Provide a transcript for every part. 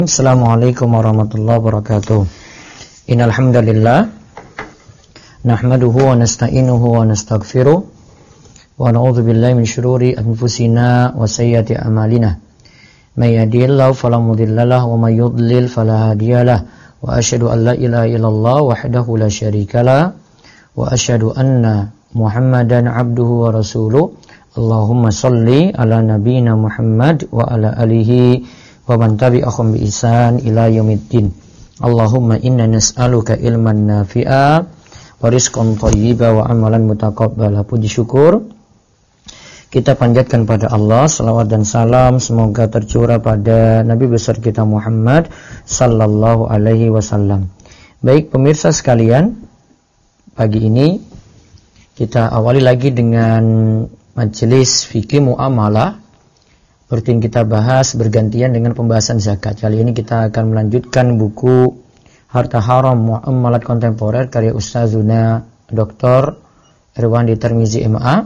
Assalamualaikum warahmatullahi wabarakatuh. Innal hamdalillah nahmaduhu wa nasta'inuhu wa nastaghfiruh wa na'udzu billahi min syururi anfusina wa sayyiati a'malina. May yahdihillahu fala mudhillalah wa may yudlil fala hadiyalah. Wa asyhadu an la ilaha illallah wahdahu la syarikalah wa asyhadu anna Muhammadan abduhu wa rasuluh. Allahumma shalli ala nabiyyina Muhammad wa ala alihi wa man tabi'ahum bi ihsan ila yaumiddin. Allahumma inna nas'aluka ilman nafi'a wa rizqan thayyiba wa amalan mutaqabbala. Puji syukur kita panjatkan pada Allah, salawat dan salam semoga tercurah pada Nabi besar kita Muhammad sallallahu alaihi wasallam. Baik pemirsa sekalian, pagi ini kita awali lagi dengan majelis fikih muamalah. Seperti yang kita bahas bergantian dengan pembahasan zakat. Kali ini kita akan melanjutkan buku Harta Haram Muamalat Kontemporer karya Ustazuna Dr. Irwandi Tirmizi MA.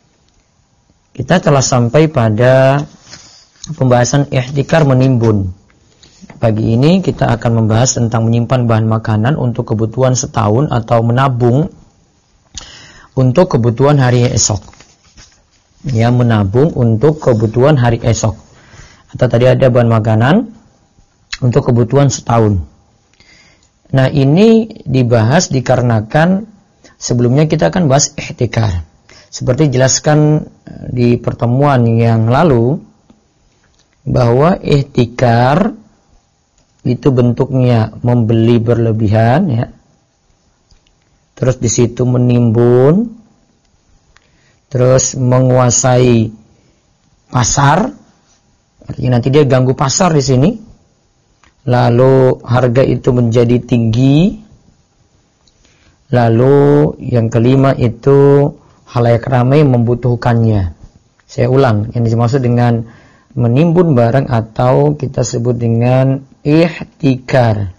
Kita telah sampai pada pembahasan ihtikar menimbun. Pagi ini kita akan membahas tentang menyimpan bahan makanan untuk kebutuhan setahun atau menabung untuk kebutuhan hari esok. Ya, menabung untuk kebutuhan hari esok. Atau tadi ada bahan makanan untuk kebutuhan setahun. Nah, ini dibahas dikarenakan sebelumnya kita akan bahas ihtikar. Seperti dijelaskan di pertemuan yang lalu bahwa ihtikar itu bentuknya membeli berlebihan, ya. Terus di situ menimbun, terus menguasai pasar, artinya nanti dia ganggu pasar di sini. Lalu harga itu menjadi tinggi. Lalu yang kelima itu khalayak ramai membutuhkannya. Saya ulang, yang dimaksud dengan menimbun barang atau kita sebut dengan ihtikar.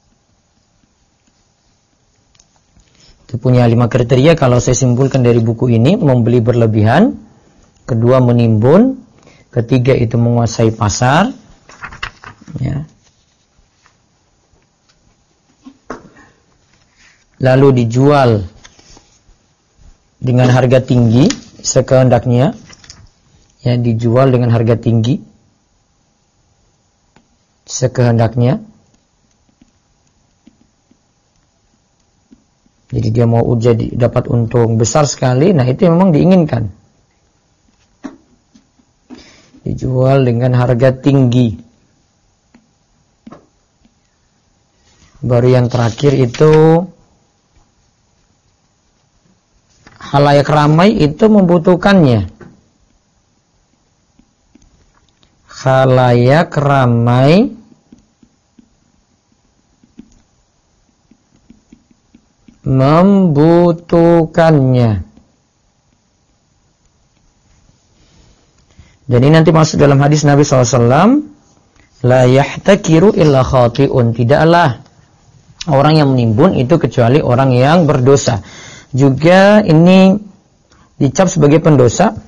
Itu punya 5 kriteria kalau saya simpulkan dari buku ini: membeli berlebihan, kedua menimbun, ketiga itu menguasai pasar, ya. Lalu dijual dengan harga tinggi sekehendaknya, ya, dijual dengan harga tinggi sekehendaknya. Jadi dia mau jadi dapat untung besar sekali, nah itu memang diinginkan. Dijual dengan harga tinggi. Baru yang terakhir itu khalayak ramai itu membutuhkannya. Khalayak ramai membutuhkannya. Dan ini nanti masuk dalam hadis Nabi SAW, la yahtakiru illa khati'un, tidaklah orang yang menimbun itu kecuali orang yang berdosa. Juga ini dicap sebagai pendosa,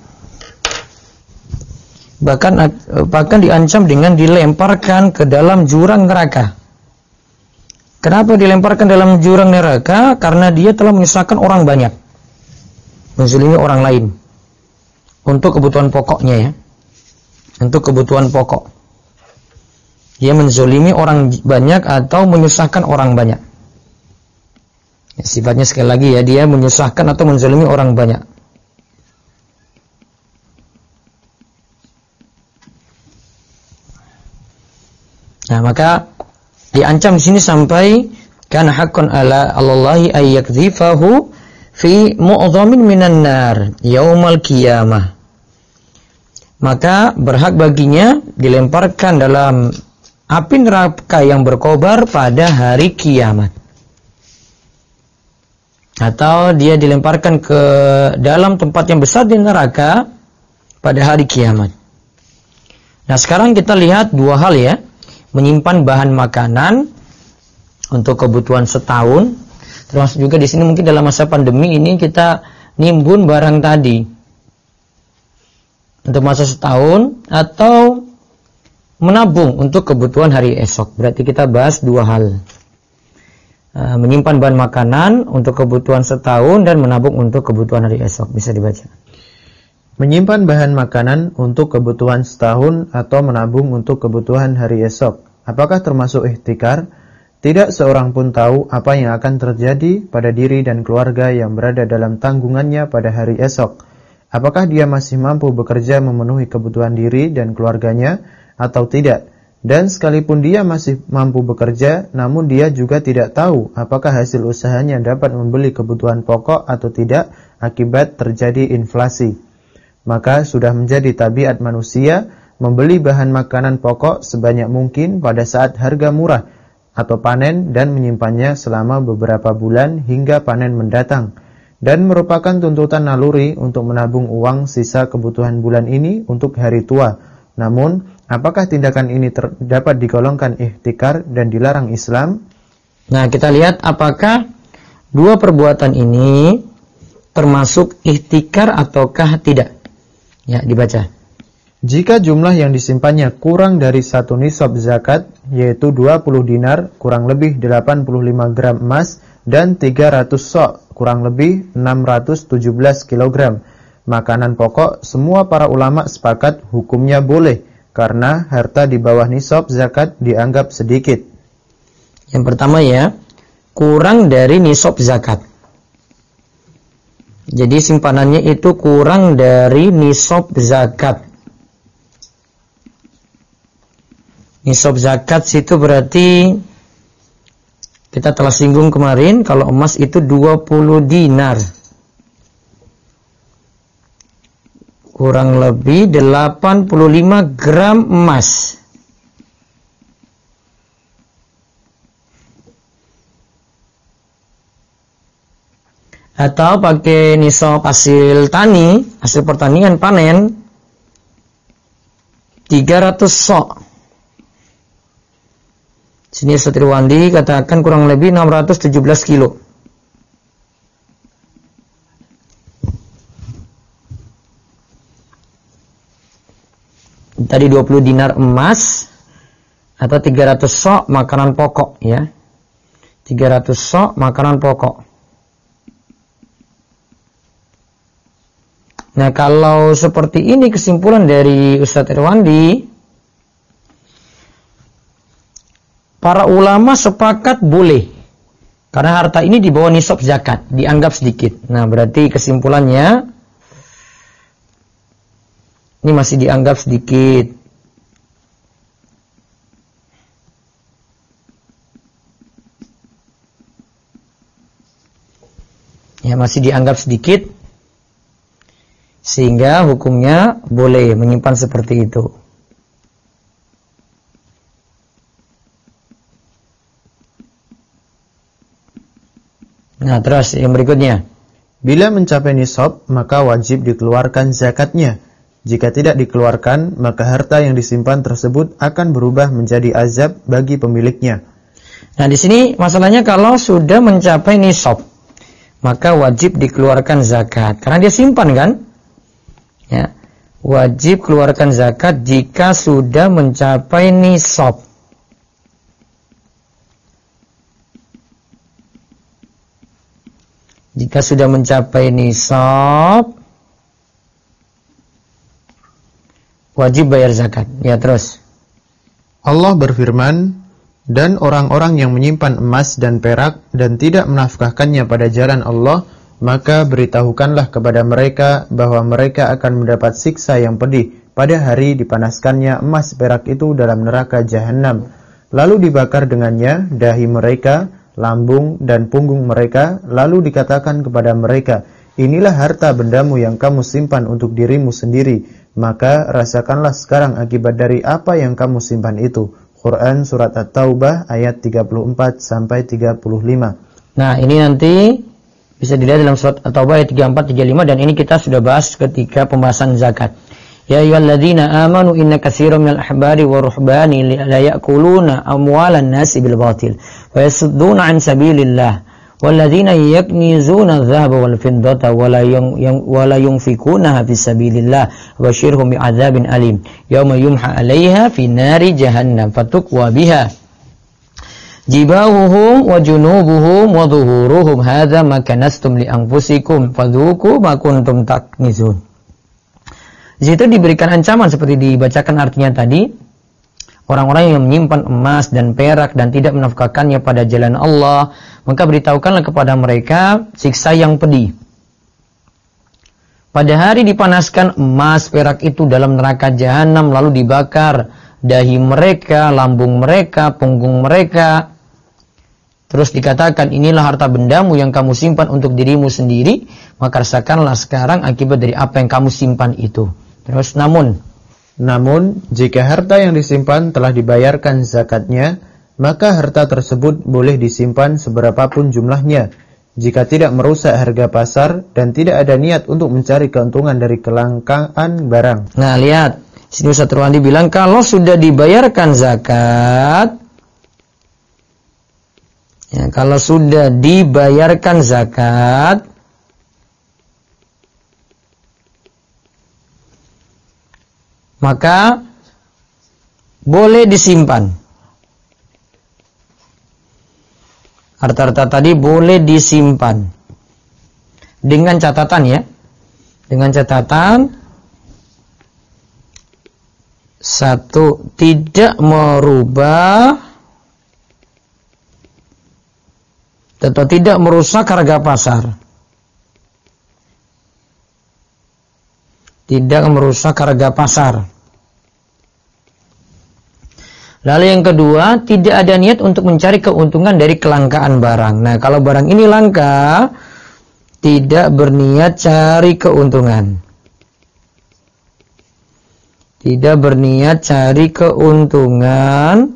bahkan diancam dengan dilemparkan ke dalam jurang neraka. Kenapa dilemparkan dalam jurang neraka? Karena dia telah menyusahkan orang banyak, menzalimi orang lain untuk kebutuhan pokoknya, ya. Untuk kebutuhan pokok, dia menzalimi orang banyak atau menyusahkan orang banyak. Ya, sifatnya sekali lagi, ya, dia menyusahkan atau menzalimi orang banyak. Nah, maka diancam di sini sampai kana haqqan ala Allahi ay yakdhifahu fi mu'dhamin minan nar yaumal qiyamah. Maka berhak baginya dilemparkan dalam api neraka yang berkobar pada hari kiamat. Atau dia dilemparkan ke dalam tempat yang besar di neraka pada hari kiamat. Nah, sekarang kita lihat dua hal, ya. Menyimpan bahan makanan untuk kebutuhan setahun, termasuk juga di sini mungkin dalam masa pandemi ini kita nimbun barang tadi untuk masa setahun, atau menabung untuk kebutuhan hari esok. Berarti kita bahas dua hal. Menyimpan bahan makanan untuk kebutuhan setahun dan menabung untuk kebutuhan hari esok. Bisa dibaca. Menyimpan bahan makanan untuk kebutuhan setahun atau menabung untuk kebutuhan hari esok. Apakah termasuk ihtikar? Tidak seorang pun tahu apa yang akan terjadi pada diri dan keluarga yang berada dalam tanggungannya pada hari esok. Apakah dia masih mampu bekerja memenuhi kebutuhan diri dan keluarganya atau tidak? Dan sekalipun dia masih mampu bekerja, namun dia juga tidak tahu apakah hasil usahanya dapat membeli kebutuhan pokok atau tidak akibat terjadi inflasi. Maka sudah menjadi tabiat manusia membeli bahan makanan pokok sebanyak mungkin pada saat harga murah atau panen dan menyimpannya selama beberapa bulan hingga panen mendatang, dan merupakan tuntutan naluri untuk menabung uang sisa kebutuhan bulan ini untuk hari tua. Namun, apakah tindakan ini dapat digolongkan ihtikar dan dilarang Islam? Nah, kita lihat apakah dua perbuatan ini termasuk ihtikar ataukah tidak. Ya, dibaca. Jika jumlah yang disimpannya kurang dari 1 nisab zakat, yaitu 20 dinar, kurang lebih 85 gram emas, dan 300 sok, kurang lebih 617 kilogram makanan pokok, semua para ulama sepakat hukumnya boleh, karena harta di bawah nisab zakat dianggap sedikit. Yang pertama ya, kurang dari nisab zakat. Jadi simpanannya itu kurang dari nisab zakat. Nisab zakat itu berarti kita telah singgung kemarin kalau emas itu 20 dinar. Kurang lebih 85 gram emas. Atau pakai nisab hasil tani, hasil pertanian panen 300 sok. Sini Ustaz Irwandi katakan kurang lebih 617 kilo. Tadi 20 dinar emas atau 300 sok makanan pokok ya. 300 sok makanan pokok. Nah, kalau seperti ini kesimpulan dari Ustaz Irwandi, para ulama sepakat boleh. Karena harta ini di bawah nisab zakat, dianggap sedikit. Nah, berarti kesimpulannya ini masih dianggap sedikit. Ya, masih dianggap sedikit. Sehingga hukumnya boleh menyimpan seperti itu. Nah, terus yang berikutnya. Bila mencapai nisab, maka wajib dikeluarkan zakatnya. Jika tidak dikeluarkan, maka harta yang disimpan tersebut akan berubah menjadi azab bagi pemiliknya. Nah, di sini masalahnya kalau sudah mencapai nisab, maka wajib dikeluarkan zakat. Karena dia simpan kan? Ya. Wajib keluarkan zakat jika sudah mencapai nisab. Jika sudah mencapai nisab, wajib bayar zakat. Ya, terus. Allah berfirman, dan orang-orang yang menyimpan emas dan perak dan tidak menafkahkannya pada jalan Allah, maka beritahukanlah kepada mereka bahwa mereka akan mendapat siksa yang pedih pada hari dipanaskannya emas perak itu dalam neraka jahanam. Lalu dibakar dengannya dahi mereka, lambung dan punggung mereka, lalu dikatakan kepada mereka, inilah harta bendamu yang kamu simpan untuk dirimu sendiri, maka rasakanlah sekarang akibat dari apa yang kamu simpan itu. Quran Surat At-Taubah ayat 34-35. Nah, ini nanti bisa dilihat dalam Surat At-Taubah ayat 34-35, dan ini kita sudah bahas ketika pembahasan zakat. Ya ayyuhalladzina amanu inna katsiran minal ahbari wa ruhbani la ya'kuluna amwalan nasi bil batil wa yasudduna an sabilillah walladzina yaknizuna adh-dhahaba wal fiddata wa la yunfikunaha fi sabilillah wasyirhum bi'adzabin alim yauma yumha 'alaiha fi nari jahannam fatukwa biha jibahuhum wa junubuhum wa dhuhuruhum hadza ma kanastum li anfusikum fadzuqu ma kuntum taknizun. Di situ diberikan ancaman seperti dibacakan artinya tadi. Orang-orang yang menyimpan emas dan perak dan tidak menafkahkannya pada jalan Allah, maka beritahukanlah kepada mereka siksa yang pedih. Pada hari dipanaskan emas perak itu dalam neraka jahanam lalu dibakar dahi mereka, lambung mereka, punggung mereka. Terus dikatakan, inilah harta bendamu yang kamu simpan untuk dirimu sendiri, maka rasakanlah sekarang akibat dari apa yang kamu simpan itu. Terus Namun, jika harta yang disimpan telah dibayarkan zakatnya, maka harta tersebut boleh disimpan seberapapun jumlahnya, jika tidak merusak harga pasar dan tidak ada niat untuk mencari keuntungan dari kelangkaan barang. Nah, lihat. Sini Ustaz Ruhandi bilang, kalau sudah dibayarkan zakat, ya, kalau sudah dibayarkan zakat, maka boleh disimpan. Harta-harta tadi boleh disimpan. Dengan catatan ya. Dengan catatan, satu, tidak merubah atau tidak merusak harga pasar. Tidak merusak harga pasar. Lalu yang kedua, tidak ada niat untuk mencari keuntungan dari kelangkaan barang. Nah, kalau barang ini langka, tidak berniat cari keuntungan. Tidak berniat cari keuntungan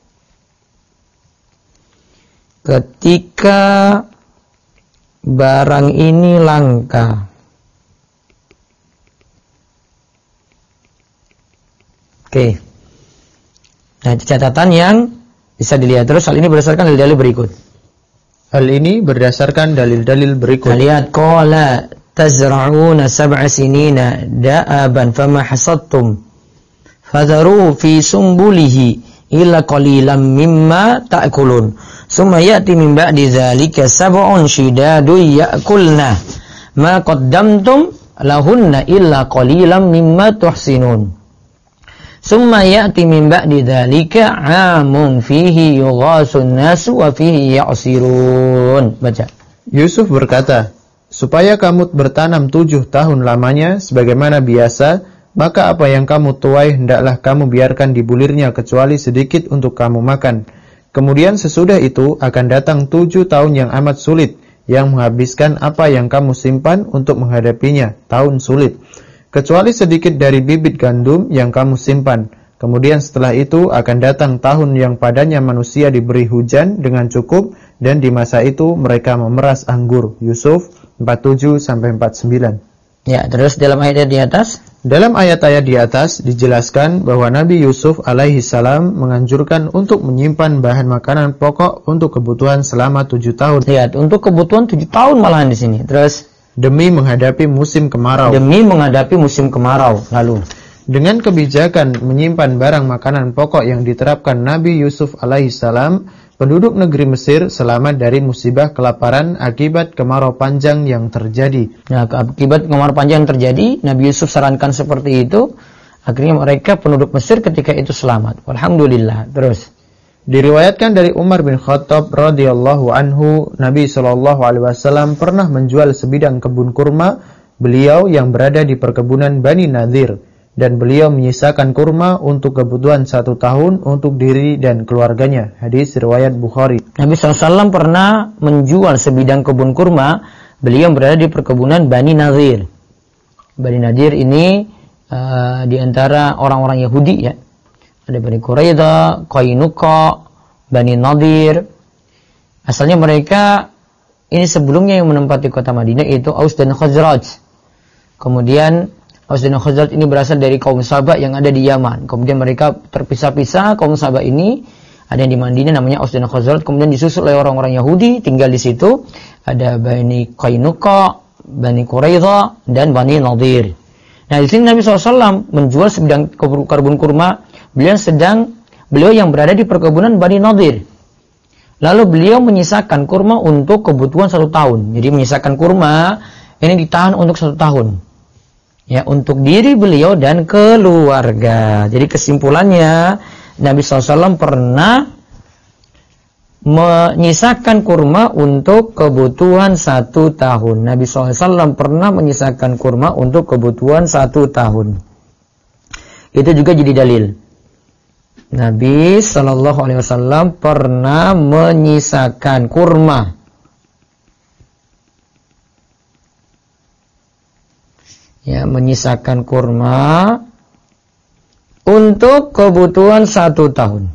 ketika barang ini langka. Oke. Nah, catatan yang bisa dilihat. Terus hal ini berdasarkan dalil-dalil berikut. Hal ini berdasarkan dalil-dalil berikut. Lihat, qala tazra'una sab'a sinina da'aban fama hasadtum fadharu fi sumbulihi illa qalilan mimma ta'kulun summa ya'ti min ba'di dzalika sab'un shidadun ya'kulna ma qaddamtum lahunna illa qalilan mimma tuhsinun. Summa ya'ti min ba'di dzalika 'amun fihi yughasun nasu wa fihi ya'sirun. Baca. Yusuf berkata, supaya kamu bertanam 7 tahun lamanya sebagaimana biasa, maka apa yang kamu tuai hendaklah kamu biarkan di bulirnya kecuali sedikit untuk kamu makan. Kemudian sesudah itu akan datang 7 tahun yang amat sulit, yang menghabiskan apa yang kamu simpan untuk menghadapinya, tahun sulit. Kecuali sedikit dari bibit gandum yang kamu simpan. Kemudian setelah itu akan datang tahun yang padanya manusia diberi hujan dengan cukup, dan di masa itu mereka memeras anggur. Yusuf 47-49. Ya, terus dalam ayat di atas? Dalam ayat-ayat di atas dijelaskan bahwa Nabi Yusuf alaihi salam menganjurkan untuk menyimpan bahan makanan pokok untuk kebutuhan selama 7 tahun. Lihat, untuk kebutuhan 7 tahun malahan di sini. Terus demi menghadapi musim kemarau. Lalu dengan kebijakan menyimpan barang makanan pokok yang diterapkan Nabi Yusuf alaihissalam, penduduk negeri Mesir selamat dari musibah kelaparan akibat kemarau panjang yang terjadi. Nah, akibat kemarau panjang yang terjadi, Nabi Yusuf sarankan seperti itu, akhirnya mereka penduduk Mesir ketika itu selamat. Alhamdulillah. Terus diriwayatkan dari Umar bin Khattab radhiyallahu anhu, Nabi SAW pernah menjual sebidang kebun kurma beliau yang berada di perkebunan Bani Nadir, dan beliau menyisakan kurma untuk kebutuhan 1 tahun untuk diri dan keluarganya. Hadis riwayat Bukhari. Nabi SAW pernah menjual sebidang kebun kurma beliau yang berada di perkebunan Bani Nadir. Bani Nadir ini di antara orang-orang Yahudi ya. Ada Bani Quraidah, Qainuqa, Bani Nadir. Asalnya mereka ini sebelumnya yang menempati kota Madinah itu Aus dan Khazraj. Kemudian Aus dan Khazraj ini berasal dari kaum Sabah yang ada di Yaman. Kemudian mereka terpisah-pisah, kaum Sabah ini Ada yang di Madinah namanya Aus dan Khazraj, kemudian disusul oleh orang-orang Yahudi tinggal di situ. Ada Bani Qainuqa, Bani Quraidah, dan Bani Nadir. Nah, di sini Nabi SAW menjual sebidang kebun kurma. Beliau yang berada di perkebunan Bani Nadir. Lalu beliau menyisakan kurma untuk kebutuhan 1 tahun. Jadi menyisakan kurma ini ditahan untuk 1 tahun. Ya, untuk diri beliau dan keluarga. Jadi kesimpulannya, Nabi SAW pernah menyisakan kurma untuk kebutuhan 1 tahun. Nabi SAW pernah menyisakan kurma untuk kebutuhan 1 tahun. Itu juga jadi dalil. Nabi SAW pernah menyisakan kurma. Ya, menyisakan kurma untuk kebutuhan 1 tahun.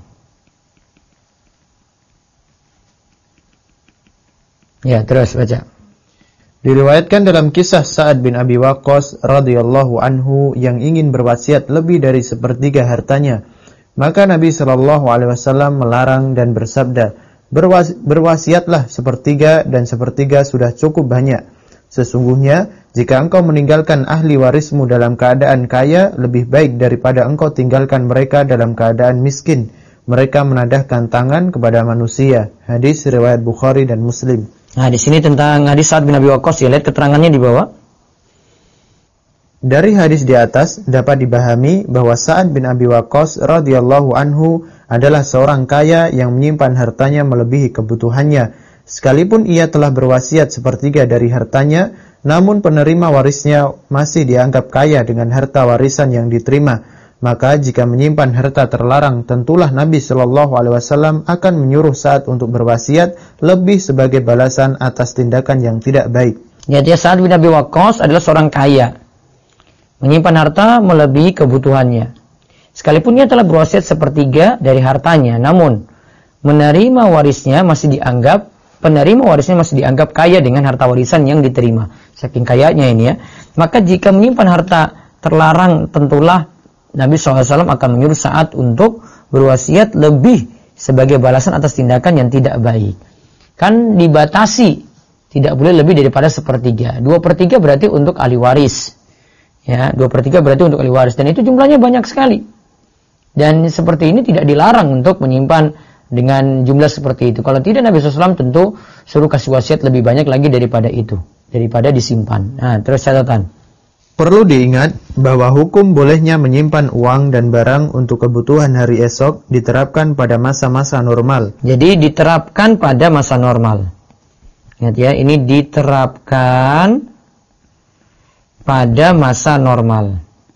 Ya, terus baca. Diriwayatkan dalam kisah Sa'ad bin Abi Waqqas radhiyallahu anhu yang ingin berwasiat lebih dari 1/3 hartanya. Maka Nabi SAW melarang dan bersabda, berwasiatlah 1/3 dan 1/3 sudah cukup banyak. Sesungguhnya, jika engkau meninggalkan ahli warismu dalam keadaan kaya, lebih baik daripada engkau tinggalkan mereka dalam keadaan miskin. Mereka menadahkan tangan kepada manusia. Hadis riwayat Bukhari dan Muslim. Nah, di sini tentang hadis Sa'ad bin Abi Waqqas, ya, lihat keterangannya di bawah. Dari hadis di atas dapat dipahami bahwa Sa'ad bin Abi Waqqas radhiyallahu anhu adalah seorang kaya yang menyimpan hartanya melebihi kebutuhannya. Sekalipun ia telah berwasiat 1/3 dari hartanya, namun penerima warisnya masih dianggap kaya dengan harta warisan yang diterima. Maka jika menyimpan harta terlarang, tentulah Nabi SAW akan menyuruh Sa'ad untuk berwasiat lebih sebagai balasan atas tindakan yang tidak baik. Jadi Sa'ad bin Abi Waqqas adalah seorang kaya, menyimpan harta melebihi kebutuhannya. Sekalipun ia telah berwasiat 1/3 dari hartanya, namun penerima warisnya masih dianggap kaya dengan harta warisan yang diterima. Saking kayanya ini, ya. Maka jika menyimpan harta terlarang, tentulah Nabi SAW akan menyuruh Sa'ad untuk berwasiat lebih sebagai balasan atas tindakan yang tidak baik. Kan dibatasi, tidak boleh lebih daripada 1/3. 2/3 berarti untuk ahli waris. Ya, 2/3 berarti untuk ahli waris. Dan itu jumlahnya banyak sekali. Dan seperti ini tidak dilarang untuk menyimpan dengan jumlah seperti itu. Kalau tidak, Nabi SAW tentu suruh kasih wasiat lebih banyak lagi daripada itu, daripada disimpan. Nah, terus catatan. Perlu diingat bahwa hukum bolehnya menyimpan uang dan barang untuk kebutuhan hari esok diterapkan pada masa-masa normal. Jadi diterapkan pada masa normal. Ingat ya, ini diterapkan pada masa normal.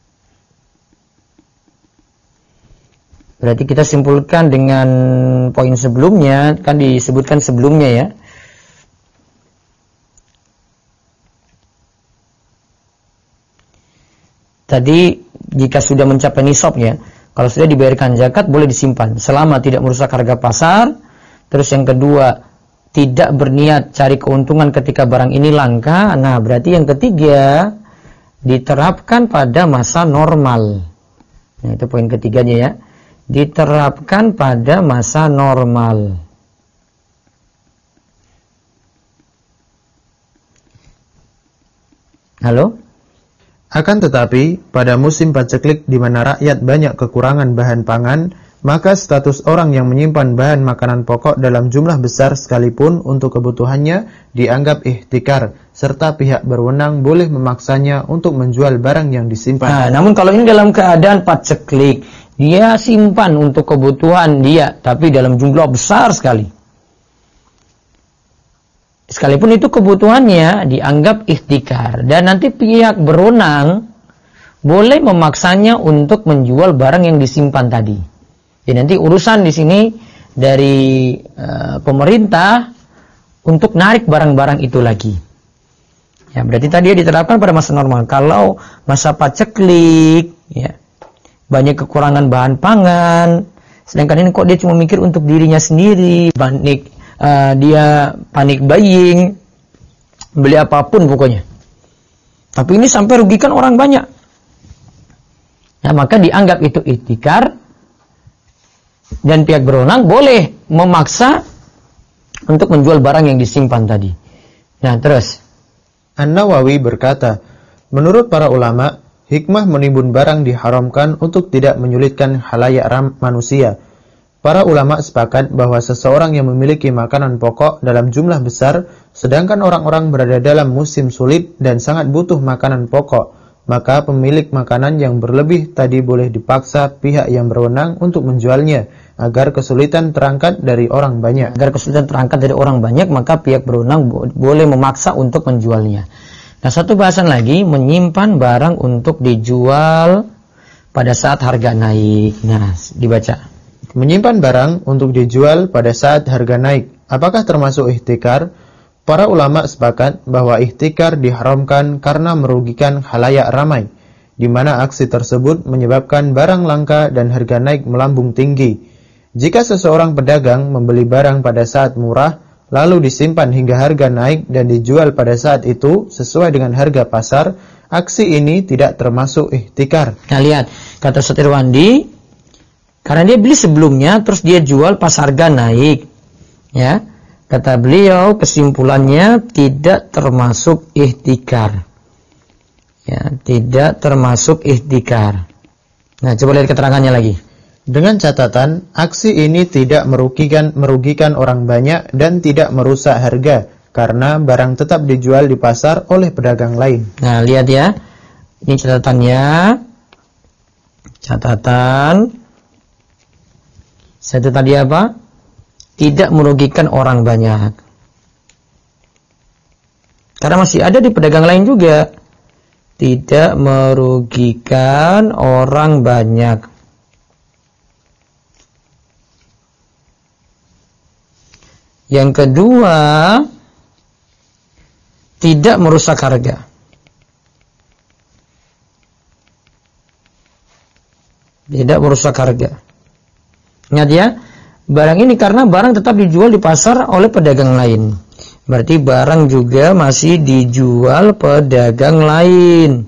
Berarti kita simpulkan dengan poin sebelumnya, kan disebutkan sebelumnya, ya. Tadi jika sudah mencapai nisabnya, kalau sudah dibayarkan zakat boleh disimpan selama tidak merusak harga pasar. Terus yang kedua, tidak berniat cari keuntungan ketika barang ini langka. Nah, berarti yang ketiga, diterapkan pada masa normal. Nah, itu poin ketiganya, ya. Diterapkan pada masa normal. Halo? Akan tetapi, pada musim paceklik di mana rakyat banyak kekurangan bahan pangan, maka status orang yang menyimpan bahan makanan pokok dalam jumlah besar sekalipun untuk kebutuhannya dianggap ihtikar, serta pihak berwenang boleh memaksanya untuk menjual barang yang disimpan. Nah, namun kalau ini dalam keadaan paceklik, dia simpan untuk kebutuhan dia, tapi dalam jumlah besar sekali. Sekalipun itu kebutuhannya dianggap ihtikar, dan nanti pihak berwenang boleh memaksanya untuk menjual barang yang disimpan tadi. Jadi nanti urusan di sini dari pemerintah untuk narik barang-barang itu lagi. Ya, berarti tadi diterapkan pada masa normal. Kalau masa paceklik, ya, banyak kekurangan bahan pangan, sedangkan ini kok dia cuma mikir untuk dirinya sendiri, dia panik buying, beli apapun pokoknya. Tapi ini sampai rugikan orang banyak. Nah, maka dianggap itu ihtikar, Dan pihak berwenang boleh memaksa untuk menjual barang yang disimpan tadi. Nah, terus An-Nawawi berkata, menurut para ulama, hikmah menimbun barang diharamkan untuk tidak menyulitkan khalayak manusia. Para ulama sepakat bahwa seseorang yang memiliki makanan pokok dalam jumlah besar, sedangkan orang-orang berada dalam musim sulit dan sangat butuh makanan pokok, maka pemilik makanan yang berlebih tadi boleh dipaksa pihak yang berwenang untuk menjualnya, agar kesulitan terangkat dari orang banyak. Agar kesulitan terangkat dari orang banyak, maka pihak berwenang boleh memaksa untuk menjualnya. Nah, satu bahasan lagi, menyimpan barang untuk dijual pada saat harga naik. Nah, dibaca. Menyimpan barang untuk dijual pada saat harga naik, apakah termasuk ihtikar? Para ulama sepakat bahwa ihtikar diharamkan karena merugikan khalayak ramai, di mana aksi tersebut menyebabkan barang langka dan harga naik melambung tinggi. Jika seseorang pedagang membeli barang pada saat murah, lalu disimpan hingga harga naik dan dijual pada saat itu sesuai dengan harga pasar, aksi ini tidak termasuk ihtikar. Nah, lihat, kata Ustaz Irwandi, karena dia beli sebelumnya, terus dia jual pas harga naik. Ya, kata beliau, kesimpulannya tidak termasuk ihtikar. Ya, tidak termasuk ihtikar. Nah, coba lihat keterangannya lagi. Dengan catatan, aksi ini tidak merugikan orang banyak dan tidak merusak harga, karena barang tetap dijual di pasar oleh pedagang lain. Nah, lihat ya. Ini catatannya. Catatan. Satu tadi apa? Tidak merugikan orang banyak. Karena masih ada di pedagang lain juga. Tidak merugikan orang banyak. Yang kedua, tidak merusak harga. Tidak merusak harga. Ingat ya, barang ini karena barang tetap dijual di pasar oleh pedagang lain. Berarti barang juga masih dijual pedagang lain.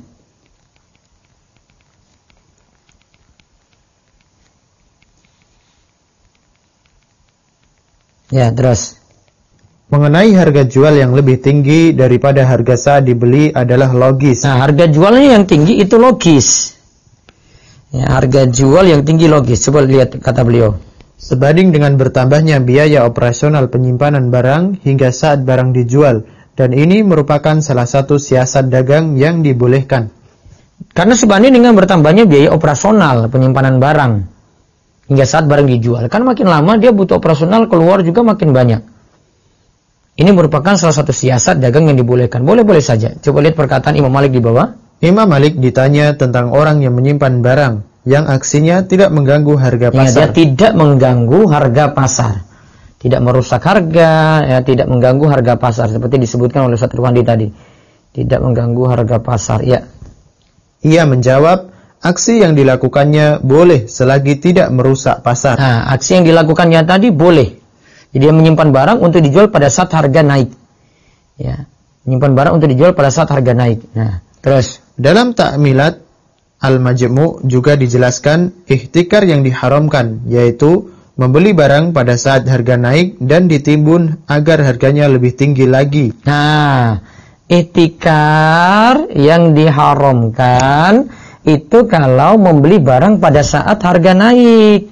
Ya, terus. Mengenai harga jual yang lebih tinggi daripada harga saat dibeli adalah logis. Nah, harga jualnya yang tinggi itu logis. Ya, harga jual yang tinggi logis. Coba lihat kata beliau. Sebanding dengan bertambahnya biaya operasional penyimpanan barang hingga saat barang dijual. Dan ini merupakan salah satu siasat dagang yang dibolehkan. Karena sebanding dengan bertambahnya biaya operasional penyimpanan barang hingga saat barang dijual. Kan makin lama dia butuh operasional, keluar juga makin banyak. Ini merupakan salah satu siasat dagang yang dibolehkan. Boleh-boleh saja. Coba lihat perkataan Imam Malik di bawah. Imam Malik ditanya tentang orang yang menyimpan barang yang aksinya tidak mengganggu harga pasar. Dia tidak mengganggu harga pasar. Tidak merusak harga, ya, tidak mengganggu harga pasar. Seperti disebutkan oleh Ustaz Irwandi tadi. Tidak mengganggu harga pasar. Ya. Ia menjawab, aksi yang dilakukannya boleh selagi tidak merusak pasar. Nah, aksi yang dilakukannya tadi boleh. Jadi dia menyimpan barang untuk dijual pada saat harga naik. Ya, menyimpan barang untuk dijual pada saat harga naik. Nah, terus dalam Ta'milat Al-Majmu' juga dijelaskan ihtikar yang diharamkan, yaitu membeli barang pada saat harga naik dan ditimbun agar harganya lebih tinggi lagi. Nah, ihtikar yang diharamkan itu kalau membeli barang pada saat harga naik.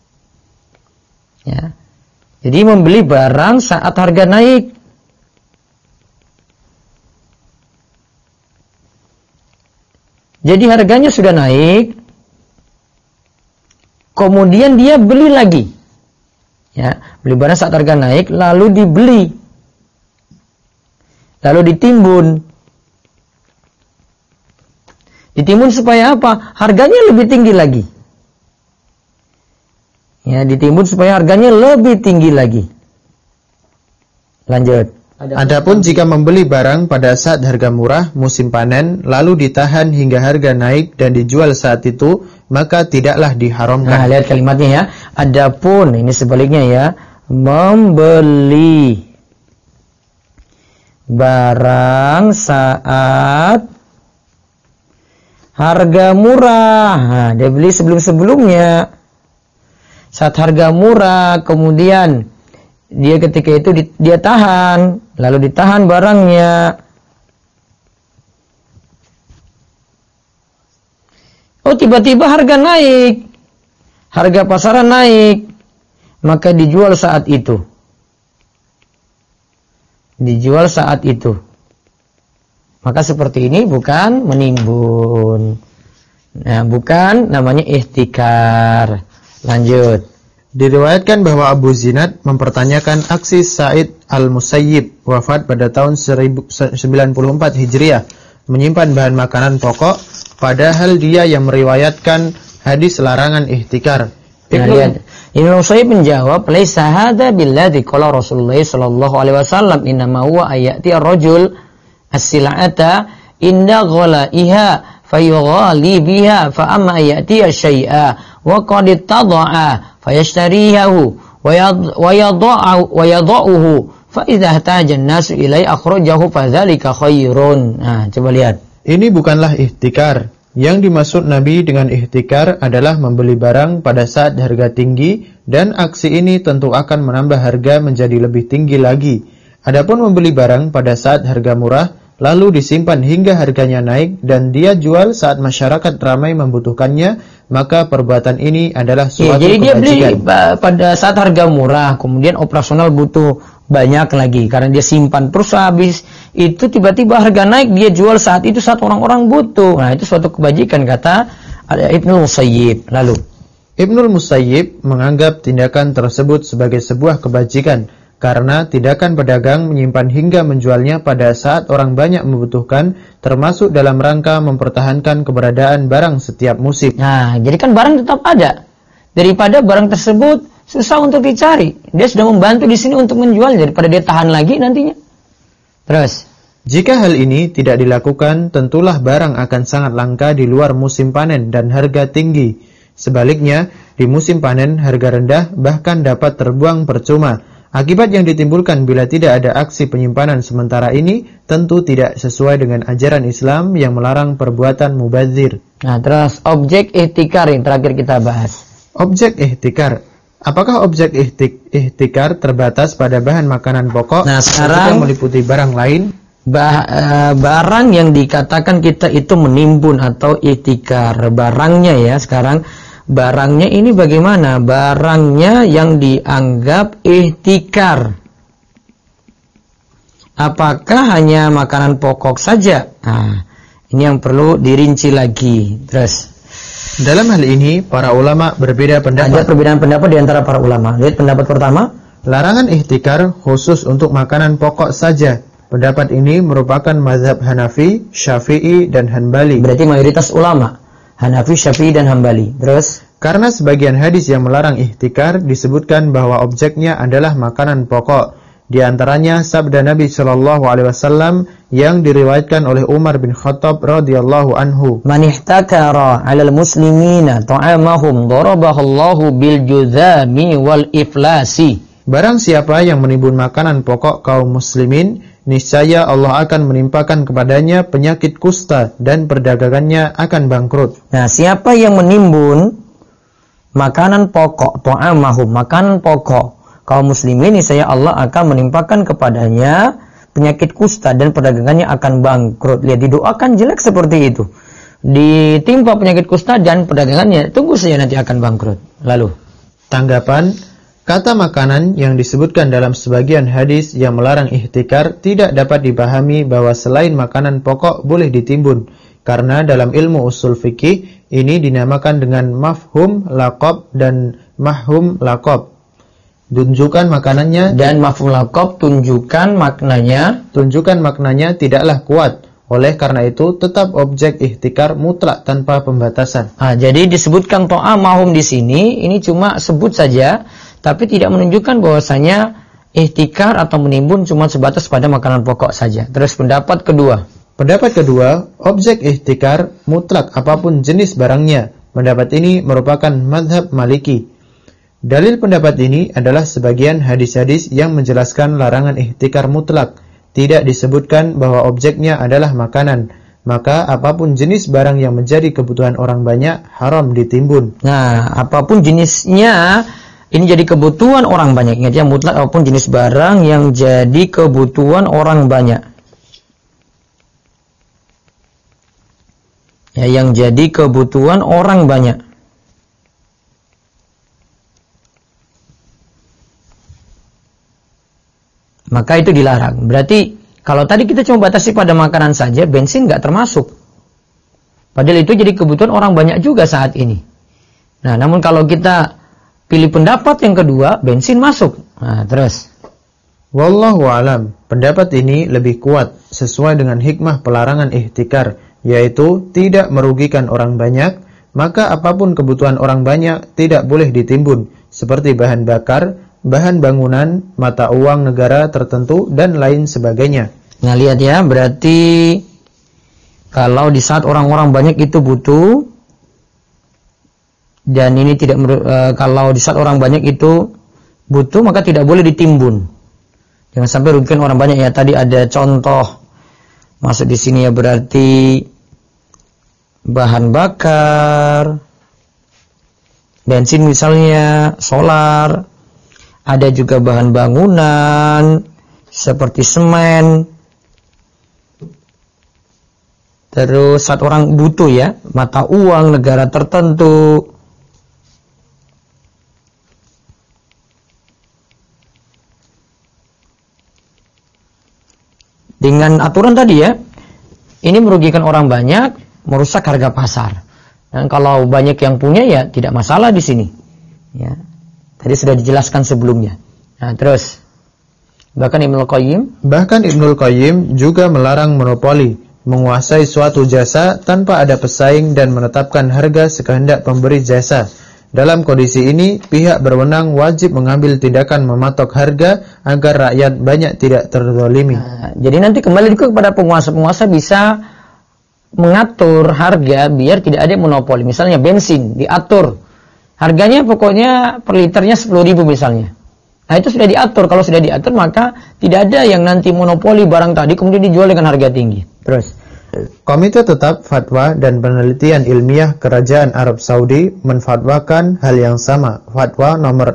Ya. Jadi membeli barang saat harga naik. Jadi harganya sudah naik, kemudian dia beli lagi. Ya, beli barang saat harga naik, lalu dibeli, lalu ditimbun. Ditimbun supaya apa? Harganya lebih tinggi lagi. Ya, ditimbun supaya harganya lebih tinggi lagi. Lanjut. Adapun jika membeli barang pada saat harga murah, musim panen, lalu ditahan hingga harga naik dan dijual saat itu, maka tidaklah diharamkan. Nah, lihat kalimatnya ya. Adapun, ini sebaliknya ya, membeli barang saat harga murah. Nah, dia beli sebelum-sebelumnya. saat harga murah, kemudian dia ketika itu dia tahan, lalu ditahan barangnya. Oh, tiba-tiba harga naik, harga pasaran naik, maka dijual saat itu. Dijual saat itu. Maka seperti ini bukan menimbun. Nah, bukan namanya ihtikar. Lanjut. Diriwayatkan bahwa Abu Zinad mempertanyakan aksi Sa'id al-Musayyib, wafat pada tahun 1094 Hijriah, menyimpan bahan makanan pokok, padahal dia yang meriwayatkan hadis larangan ihtikar. Ibnu Musayyib menjawab, "Laisa hadza billadzi qala Rasulullah sallallahu alaihi wasallam, innama huwa ayati ar-rajul as-sil'ata inda ghalaiha fayughali biha fa amma ayati syai'a wa qad tadha'a fayashtarihu wa yadha'uhu fa idza ihtaja an-nasu ilai akhrajahu fadzalika khairun." Nah, coba lihat. Ini bukanlah ihtikar. Yang dimaksud Nabi dengan ihtikar adalah membeli barang pada saat harga tinggi, dan aksi ini tentu akan menambah harga menjadi lebih tinggi lagi. Adapun membeli barang pada saat harga murah, lalu disimpan hingga harganya naik dan dia jual saat masyarakat ramai membutuhkannya, maka perbuatan ini adalah suatu jadi kebajikan. Dia beli pada saat harga murah, kemudian operasional butuh banyak lagi karena dia simpan, terus habis itu tiba-tiba harga naik, dia jual saat itu saat orang-orang butuh. Nah, itu suatu kebajikan kata Ibnu Musayyib. Lalu Ibnu Musayyib menganggap tindakan tersebut sebagai sebuah kebajikan karena tindakan pedagang menyimpan hingga menjualnya pada saat orang banyak membutuhkan, termasuk dalam rangka mempertahankan keberadaan barang setiap musim. Nah, jadi kan barang tetap ada. Daripada barang tersebut susah untuk dicari, dia sudah membantu di sini untuk menjual daripada dia tahan lagi nantinya. Terus, jika hal ini tidak dilakukan, tentulah barang akan sangat langka di luar musim panen dan harga tinggi. Sebaliknya, di musim panen harga rendah bahkan dapat terbuang percuma. Akibat yang ditimbulkan bila tidak ada aksi penyimpanan sementara ini tentu tidak sesuai dengan ajaran Islam yang melarang perbuatan mubadzir. Nah, terus objek ihtikar yang terakhir kita bahas. Objek ihtikar. Apakah objek ihtikar terbatas pada bahan makanan pokok? Nah, sekarang yang meliputi barang lain. Barang yang dikatakan kita itu menimbun atau ihtikar, barangnya ya. Sekarang barangnya ini bagaimana? Barangnya yang dianggap ihtikar, apakah hanya makanan pokok saja? Nah, ini yang perlu dirinci lagi. Terus, dalam hal ini para ulama berbeda pendapat. Ada perbedaan pendapat di antara para ulama. Lihat pendapat pertama, larangan ihtikar khusus untuk makanan pokok saja. Pendapat ini merupakan mazhab Hanafi, Syafi'i, dan Hanbali. Berarti mayoritas ulama Hanafi, Syafi'i, dan Hanbali. Terus, karena sebagian hadis yang melarang ihtikar disebutkan bahwa objeknya adalah makanan pokok. Di antaranya sabda Nabi Shallallahu Alaihi Wasallam yang diriwayatkan oleh Umar bin Khattab radhiyallahu anhu. Man ihtakara 'alal muslimina ta'amahum darabahallahu bil juzami wal iflasi. Barang siapa yang menimbun makanan pokok kaum muslimin, niscaya Allah akan menimpakan kepadanya penyakit kusta dan perdagangannya akan bangkrut. Nah, siapa yang menimbun makanan pokok, ta'amahum, makanan pokok kaum muslimin, niscaya Allah akan menimpakan kepadanya penyakit kusta dan perdagangannya akan bangkrut. Lihat, didoakan jelek seperti itu. Ditimpa penyakit kusta dan perdagangannya, tunggu saja nanti akan bangkrut. Lalu, tanggapan, kata makanan yang disebutkan dalam sebagian hadis yang melarang ihtikar tidak dapat dipahami bahwa selain makanan pokok boleh ditimbun. Karena dalam ilmu usul fikih ini dinamakan dengan mafhum laqab dan mahum laqab. Tunjukkan makanannya dan mafhum laqab tunjukkan maknanya tidaklah kuat. Oleh karena itu tetap objek ihtikar mutlak tanpa pembatasan. Jadi disebutkan ta'amahum di sini ini cuma sebut saja, tapi tidak menunjukkan bahwasanya ihtikar atau menimbun cuma sebatas pada makanan pokok saja. Terus pendapat kedua. Pendapat kedua, objek ihtikar mutlak apapun jenis barangnya. Pendapat ini merupakan mazhab Maliki. Dalil pendapat ini adalah sebagian hadis-hadis yang menjelaskan larangan ihtikar mutlak. Tidak disebutkan bahwa objeknya adalah makanan. Maka apapun jenis barang yang menjadi kebutuhan orang banyak haram ditimbun. Nah, apapun jenisnya Ini jadi kebutuhan orang banyak. Ingat ya, mutlak apapun jenis barang yang jadi kebutuhan orang banyak. Ya, yang jadi kebutuhan orang banyak. Maka itu dilarang. Berarti kalau tadi kita cuma batasi pada makanan saja, bensin nggak termasuk. Padahal itu jadi kebutuhan orang banyak juga saat ini. Nah, namun kalau kita pilih pendapat yang kedua, bensin masuk. Nah, terus. Wallahu a'lam. Pendapat ini lebih kuat sesuai dengan hikmah pelarangan ihtikar, yaitu tidak merugikan orang banyak, maka apapun kebutuhan orang banyak tidak boleh ditimbun, seperti bahan bakar, bahan bangunan, mata uang negara tertentu, dan lain sebagainya. Nah, lihat ya, berarti kalau di saat orang-orang banyak itu butuh, dan ini tidak kalau di saat orang banyak itu butuh, maka tidak boleh ditimbun. Jangan sampai rugikan orang banyak ya. Tadi ada contoh masuk di sini ya, berarti bahan bakar, bensin misalnya, solar. Ada juga bahan bangunan seperti semen. Terus saat orang butuh ya, mata uang negara tertentu. Dengan aturan tadi ya, ini merugikan orang banyak, merusak harga pasar. Dan kalau banyak yang punya ya tidak masalah di sini. Ya. Tadi sudah dijelaskan sebelumnya. Nah, terus bahkan Ibnul Qayyim juga melarang monopoli, menguasai suatu jasa tanpa ada pesaing dan menetapkan harga sekehendak pemberi jasa. Dalam kondisi ini, pihak berwenang wajib mengambil tindakan mematok harga agar rakyat banyak tidak terzalimi. Nah, jadi nanti kembali juga kepada penguasa bisa mengatur harga biar tidak ada monopoli. Misalnya bensin diatur. Harganya pokoknya per liternya 10.000 misalnya. Nah, itu sudah diatur. Kalau sudah diatur maka tidak ada yang nanti monopoli barang tadi kemudian dijual dengan harga tinggi. Terus, Komite Tetap Fatwa dan Penelitian Ilmiah Kerajaan Arab Saudi menfatwakan hal yang sama, fatwa nomor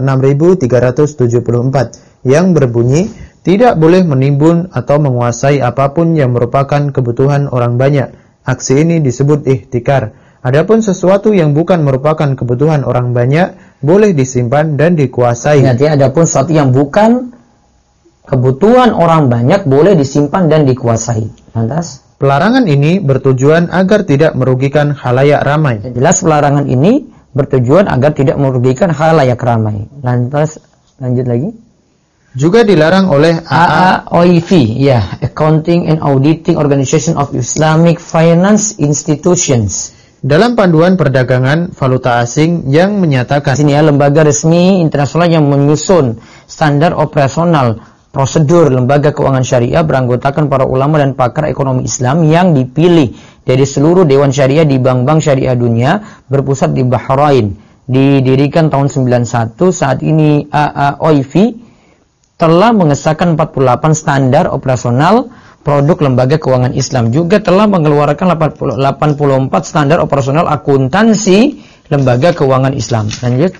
6374 yang berbunyi tidak boleh menimbun atau menguasai apapun yang merupakan kebutuhan orang banyak. Aksi ini disebut ihtikar. Adapun sesuatu yang bukan merupakan kebutuhan orang banyak boleh disimpan dan dikuasai. Ingat ya, adapun sesuatu yang bukan kebutuhan orang banyak boleh disimpan dan dikuasai. Lantas, pelarangan ini bertujuan agar tidak merugikan khalayak ramai. Jelas pelarangan ini bertujuan agar tidak merugikan khalayak ramai. Lantas, lanjut lagi. Juga dilarang oleh AAOIV, ya, Accounting and Auditing Organization of Islamic Finance Institutions. Dalam panduan perdagangan valuta asing yang menyatakan, sini ya, lembaga resmi internasional yang menyusun standar operasional prosedur lembaga keuangan syariah beranggotakan para ulama dan pakar ekonomi Islam yang dipilih dari seluruh dewan syariah di bank-bank syariah dunia, berpusat di Bahrain. Didirikan tahun 91, saat ini AAOIV telah mengesahkan 48 standar operasional produk lembaga keuangan Islam, juga telah mengeluarkan 84 standar operasional akuntansi lembaga keuangan Islam. Lanjut.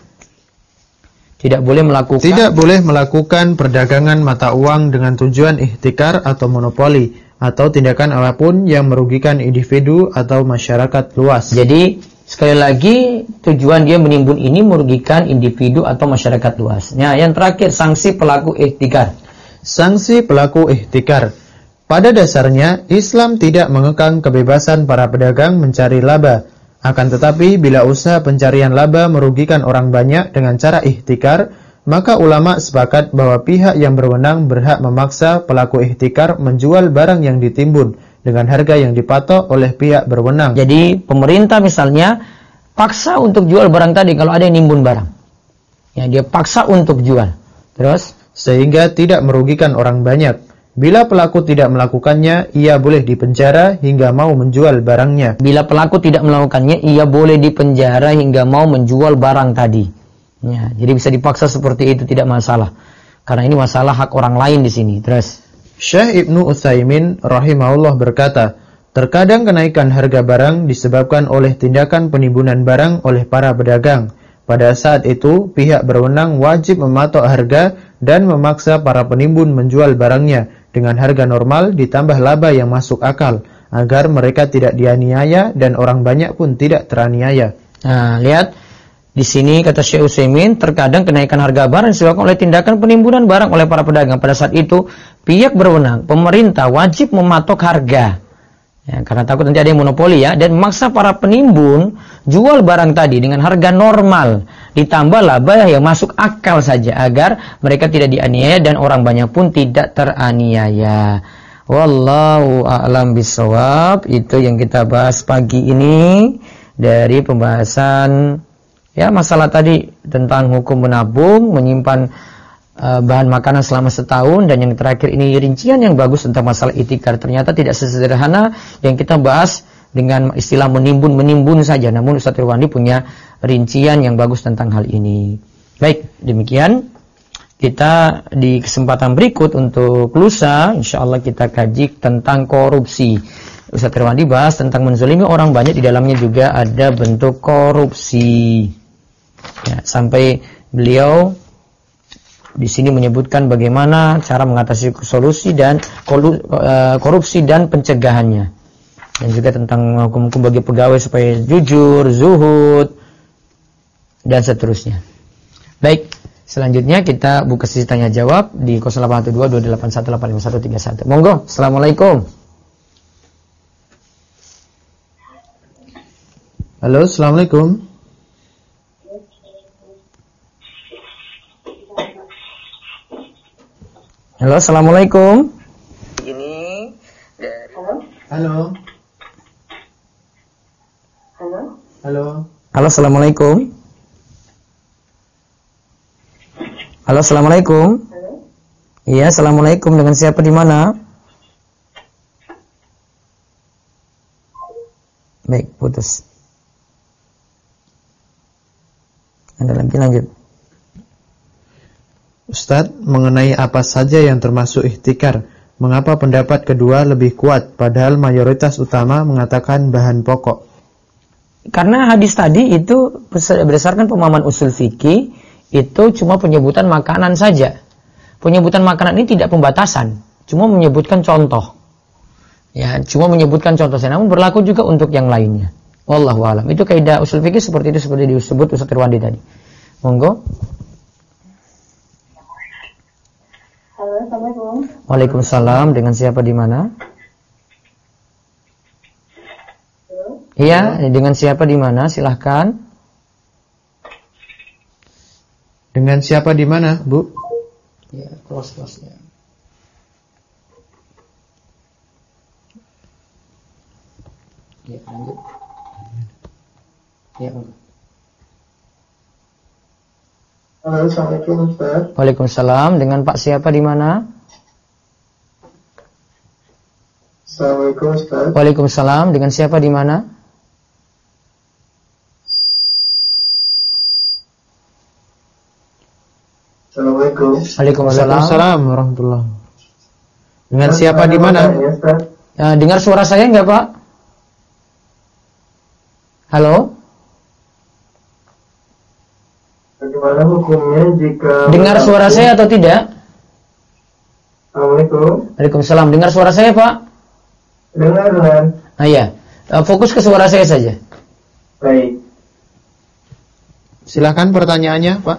Tidak boleh melakukan perdagangan mata uang dengan tujuan ihtikar atau monopoli atau tindakan apapun yang merugikan individu atau masyarakat luas. Jadi sekali lagi tujuan dia menimbun ini merugikan individu atau masyarakat luas. Nah, yang terakhir, sanksi pelaku ihtikar. Sanksi pelaku ihtikar. Pada dasarnya, Islam tidak mengekang kebebasan para pedagang mencari laba. Akan tetapi, bila usaha pencarian laba merugikan orang banyak dengan cara ihtikar, maka ulama sepakat bahwa pihak yang berwenang berhak memaksa pelaku ihtikar menjual barang yang ditimbun dengan harga yang dipatok oleh pihak berwenang. Jadi, pemerintah misalnya paksa untuk jual barang tadi kalau ada yang nimbun barang. Ya, dia paksa untuk jual. Terus? Sehingga tidak merugikan orang banyak. Bila pelaku tidak melakukannya, ia boleh dipenjara hingga mau menjual barangnya. Bila pelaku tidak melakukannya, ia boleh dipenjara hingga mau menjual barang tadi. Ya, jadi bisa dipaksa seperti itu, tidak masalah. Karena ini masalah hak orang lain di sini. Terus, Syekh Ibnu Utsaimin rahimahullah berkata, terkadang kenaikan harga barang disebabkan oleh tindakan penimbunan barang oleh para pedagang. Pada saat itu, pihak berwenang wajib mematok harga dan memaksa para penimbun menjual barangnya dengan harga normal ditambah laba yang masuk akal, agar mereka tidak dianiaya dan orang banyak pun tidak teraniaya. Nah, lihat di sini kata Syekh Utsaimin, terkadang kenaikan harga barang disebabkan oleh tindakan penimbunan barang oleh para pedagang. Pada saat itu, pihak berwenang, pemerintah wajib mematok harga. Ya, karena takut nanti ada yang monopoli ya, dan memaksa para penimbun jual barang tadi dengan harga normal ditambah laba yang masuk akal saja agar mereka tidak dianiaya dan orang banyak pun tidak teraniaya. Wallahu a'lam bishawab. Itu yang kita bahas pagi ini dari pembahasan ya masalah tadi tentang hukum menabung, menyimpan bahan makanan selama setahun, dan yang terakhir ini rincian yang bagus tentang masalah itikar. Ternyata tidak sesederhana yang kita bahas dengan istilah menimbun saja, namun Ustaz Irwandi punya rincian yang bagus tentang hal ini. Baik, demikian kita di kesempatan berikut untuk lusa insyaallah kita kaji tentang korupsi. Ustaz Irwandi bahas tentang menzalimi orang banyak, di dalamnya juga ada bentuk korupsi. Ya, sampai beliau di sini menyebutkan bagaimana cara mengatasi solusi dan korupsi dan pencegahannya, dan juga tentang hukum-hukum bagi pegawai supaya jujur, zuhud, dan seterusnya. Baik, selanjutnya kita buka sesi tanya jawab di 0812-281-85131. Monggo. Assalamualaikum. Halo, assalamualaikum. Halo, assalamualaikum. Ini dari Halo. Halo, assalamualaikum. Halo, assalamualaikum. Iya, assalamualaikum. Dengan siapa di mana? Baik, putus. Anda lagi lanjut. Ustadz, mengenai apa saja yang termasuk ihtikar, mengapa pendapat kedua lebih kuat padahal mayoritas utama mengatakan bahan pokok? Karena hadis tadi itu berdasarkan pemahaman usul fikih itu cuma penyebutan makanan saja. Penyebutan makanan ini tidak pembatasan, cuma menyebutkan contoh. Ya, cuma menyebutkan contoh saja, namun berlaku juga untuk yang lainnya. Wallahu a'lam. Itu kaidah usul fikih seperti itu, seperti disebut Ustaz Irwandi tadi. Monggo. Halo, assalamualaikum. Waalaikumsalam. Dengan siapa di mana? Iya, dengan siapa di mana? Silahkan. Dengan siapa di mana, Bu? Ya, close-nya. Ya, lanjut. Ya, Halo, assalamualaikum Ustaz. Waalaikumsalam. Dengan Pak siapa di mana? Assalamualaikum Ustaz. Waalaikumsalam. Dengan siapa di mana? Assalamualaikum. Waalaikumsalam warahmatullahi. Dengan siapa di mana? Dengar suara saya enggak, Pak? Halo? Bagaimana hukumnya jika Dengar suara saya atau tidak? Assalamualaikum. Waalaikumsalam. Dengar suara saya, Pak? Dengar. Iya. Fokus ke suara saya saja. Baik. Silakan pertanyaannya, Pak.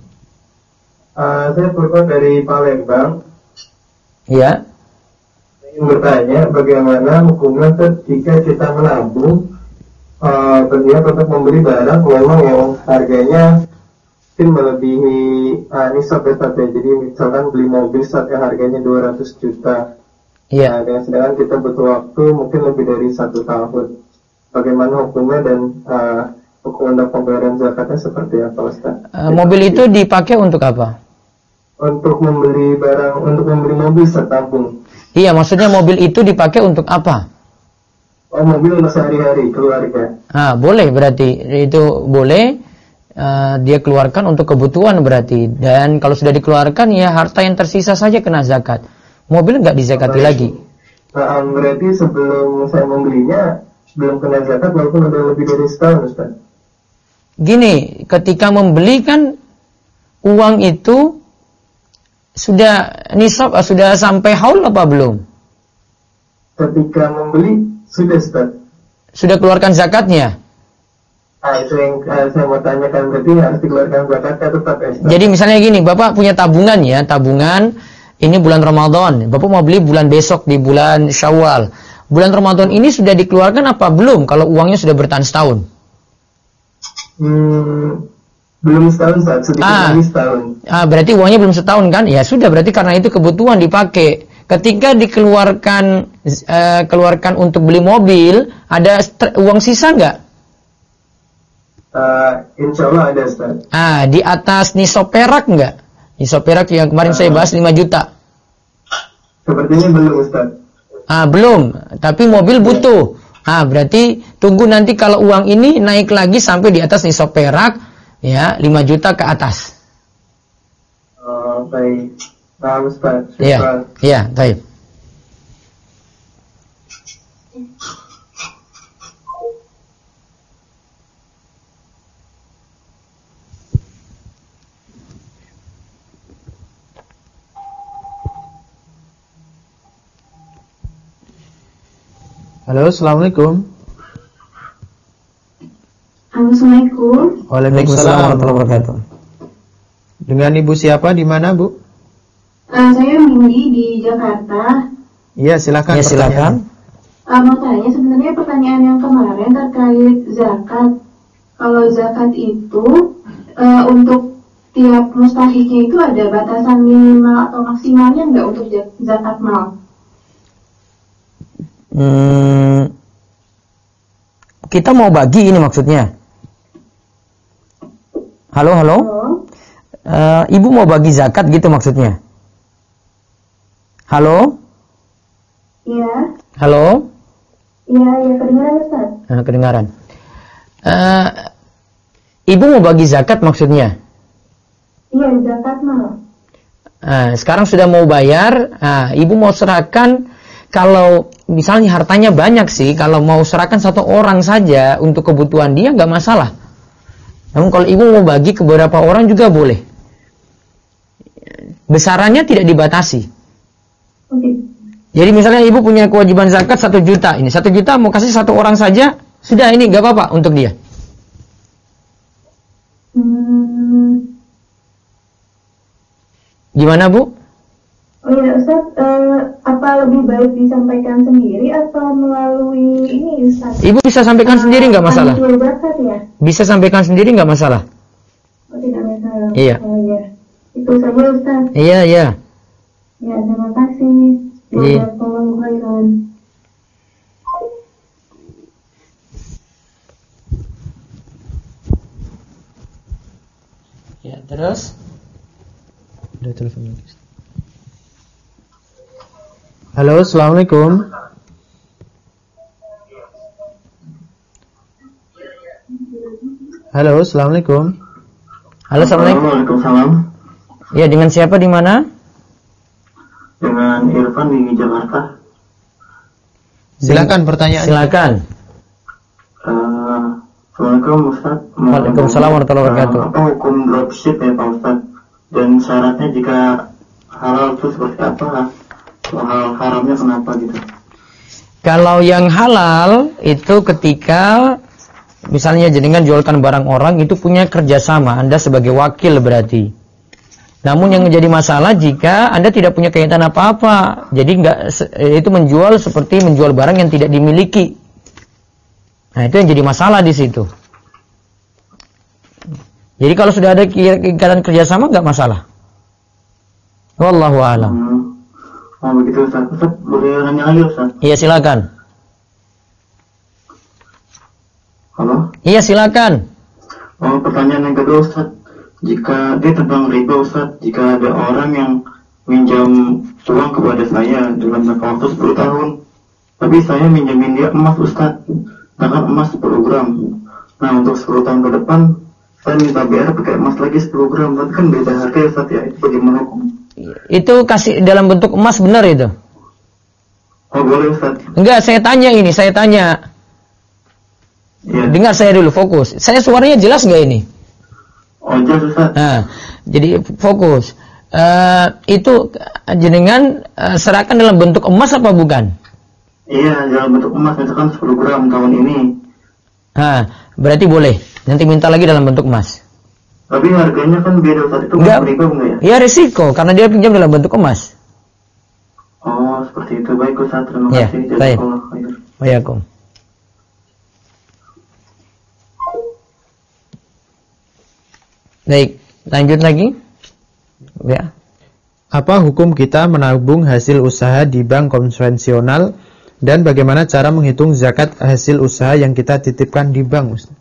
Saya Purba dari Palembang. Iya. Saya ingin bertanya bagaimana hukumnya jika kita menabung berniat untuk membeli barang memang yang harganya mungkin melebihi nisab ya. Jadi misalkan beli mobil saat yang harganya 200 juta. Iya. Dan sedangkan kita butuh waktu mungkin lebih dari 1 tahun. Bagaimana hukumnya dan hukum untuk pembayaran zakatnya seperti apa, Ustaz? Mobil itu dipakai untuk apa? Untuk membeli barang, untuk membeli mobil setabung. Iya, maksudnya mobil itu dipakai untuk apa? Oh, mobil untuk sehari-hari keluarga. Boleh berarti itu boleh dia keluarkan untuk kebutuhan berarti. Dan kalau sudah dikeluarkan ya harta yang tersisa saja kena zakat. Mobil nggak dizakati lagi. Berarti sebelum saya membelinya belum kena zakat walaupun udah lebih dari setahun, Ustaz. gini, ketika membeli kan uang itu sudah nisab, sudah sampai haul apa belum? Ketika membeli sudah, Ustaz. Sudah keluarkan zakatnya? Itu yang saya mau tanyakan, berarti harus dikeluarkan zakatnya tetap, Ustaz. Jadi misalnya gini, Bapak punya tabungan ya, tabungan ini bulan Ramadan, Bapak mau beli bulan besok di bulan Syawal. Bulan Ramadan ini sudah dikeluarkan apa belum kalau uangnya sudah bertahan setahun? Belum setahun, Ustaz. Sedikit lagi setahun. Berarti uangnya belum setahun kan? Ya sudah, berarti karena itu kebutuhan dipakai. Ketika dikeluarkan keluarkan untuk beli mobil, ada uang sisa nggak? Insya Allah ada, Ustaz. Di atas nisab perak nggak? Nisab perak yang kemarin saya bahas 5 juta. Sepertinya belum, Ustaz. Belum, tapi mobil butuh. Berarti tunggu nanti kalau uang ini naik lagi sampai di atas nisab perak, ya 5 juta ke atas. Baik. Paham, Ustaz. Iya, baik. Halo, assalamualaikum. Assalamualaikum. Waalaikumsalam warahmatullahi wabarakatuh. Dengan Ibu siapa, di mana, Bu? Saya Mindy di Jakarta. Iya, silakan. Ya, silakan. Mau tanya, sebenarnya pertanyaan yang kemarin terkait zakat. Kalau zakat itu untuk tiap mustahiknya itu ada batasan minimal atau maksimalnya nggak untuk zakat mal? Kita mau bagi ini maksudnya. Halo. Ibu mau bagi zakat gitu maksudnya? Halo? Iya. Halo? Iya, kedengaran, Ustaz. Kedengaran. Ibu mau bagi zakat maksudnya? Iya, zakat mal. Sekarang sudah mau bayar, ibu mau serahkan. Kalau misalnya hartanya banyak sih, kalau mau serahkan satu orang saja untuk kebutuhan dia nggak masalah. Namun kalau ibu mau bagi ke beberapa orang juga boleh. Besarannya tidak dibatasi. Oke. Jadi misalnya ibu punya kewajiban zakat 1 juta, ini 1 juta mau kasih satu orang saja, sudah ini nggak apa-apa untuk dia. Gimana, Bu? Oh iya, Ustaz, apa lebih baik disampaikan sendiri atau melalui ini, Ustaz? Ibu bisa sampaikan sendiri nggak masalah. Zakat ya? Bisa sampaikan sendiri nggak masalah. Oh, tidak masalah. Iya. Oh iya. Itu saja, Ustaz. Iya. Ya, terima kasih. Iya. Jazakallahu khairan. Ya, terus? Ada telepon lagi. Halo, assalamualaikum. Halo, assalamualaikum. Halo, assalamualaikum. Waalaikumsalam. Ya, dengan siapa di mana? Dengan Irfan di Jakarta. Silakan pertanyaan. Silakan. Assalamualaikum, Ustaz. Waalaikumsalam warahmatullahi wabarakatuh. Apa hukum dropship ya, Pak Ustaz? Dan syaratnya jika halal itu seperti apa? Hal haramnya kenapa gitu? Kalau yang halal itu ketika misalnya jenengan jualkan barang orang itu punya kerjasama, Anda sebagai wakil berarti. Namun yang menjadi masalah jika Anda tidak punya kaitan apa-apa, jadi itu menjual seperti menjual barang yang tidak dimiliki. Nah, itu yang jadi masalah di situ. Jadi kalau sudah ada ikatan kerjasama nggak masalah. Wallahu a'lam. Begitu, Ustaz. Ustaz, boleh nanya lagi, Ustaz? Iya, silakan. Halo? Iya, silakan. Pertanyaan yang kedua, Ustaz. Jika dia tentang riba, Ustaz, jika ada orang yang minjam uang kepada saya dalam jangka waktu 10 tahun, tapi saya minjemin dia emas, Ustaz, bahkan emas 10 gram. Nah, untuk 10 tahun ke depan, saya minta biar pakai emas lagi 10 gram, berarti kan beda harga, Ustaz, ya? Itu bagaimana hukum? Itu kasih dalam bentuk emas benar itu? Oh, boleh, Ustaz. Enggak, saya tanya. Iya. Dengar saya dulu, fokus. Saya suaranya jelas nggak ini? Oh, jelas Ustaz. Nah, jadi fokus. Itu jenengan serahkan dalam bentuk emas apa bukan? Iya, dalam bentuk emas, misalkan 10 gram tahun ini. Nah, berarti boleh. Nanti minta lagi dalam bentuk emas. Tapi harganya kan beda Ustaz, itu Enggak. riba enggak ya? Ya resiko, karena dia pinjam dalam bentuk emas. Oh, seperti itu. Baik Ustaz, terima Ya, kasih. baik. Jazakallah khair. Waalaikum. Baik, lanjut lagi. Ya. Apa hukum kita menabung hasil usaha di bank konvensional dan bagaimana cara menghitung zakat hasil usaha yang kita titipkan di bank, Ustaz?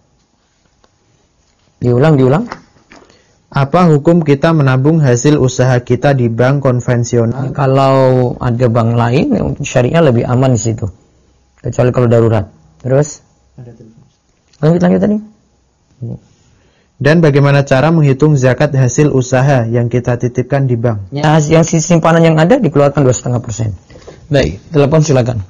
Diulang. Apa hukum kita menabung hasil usaha kita di bank konvensional? Kalau ada bank lain, syariah lebih aman di situ. Kecuali kalau darurat. Terus? Lanjut tadi. Dan bagaimana cara menghitung zakat hasil usaha yang kita titipkan di bank? Ya, yang simpanan yang ada dikeluarkan 2,5%. Baik, telepon silakan.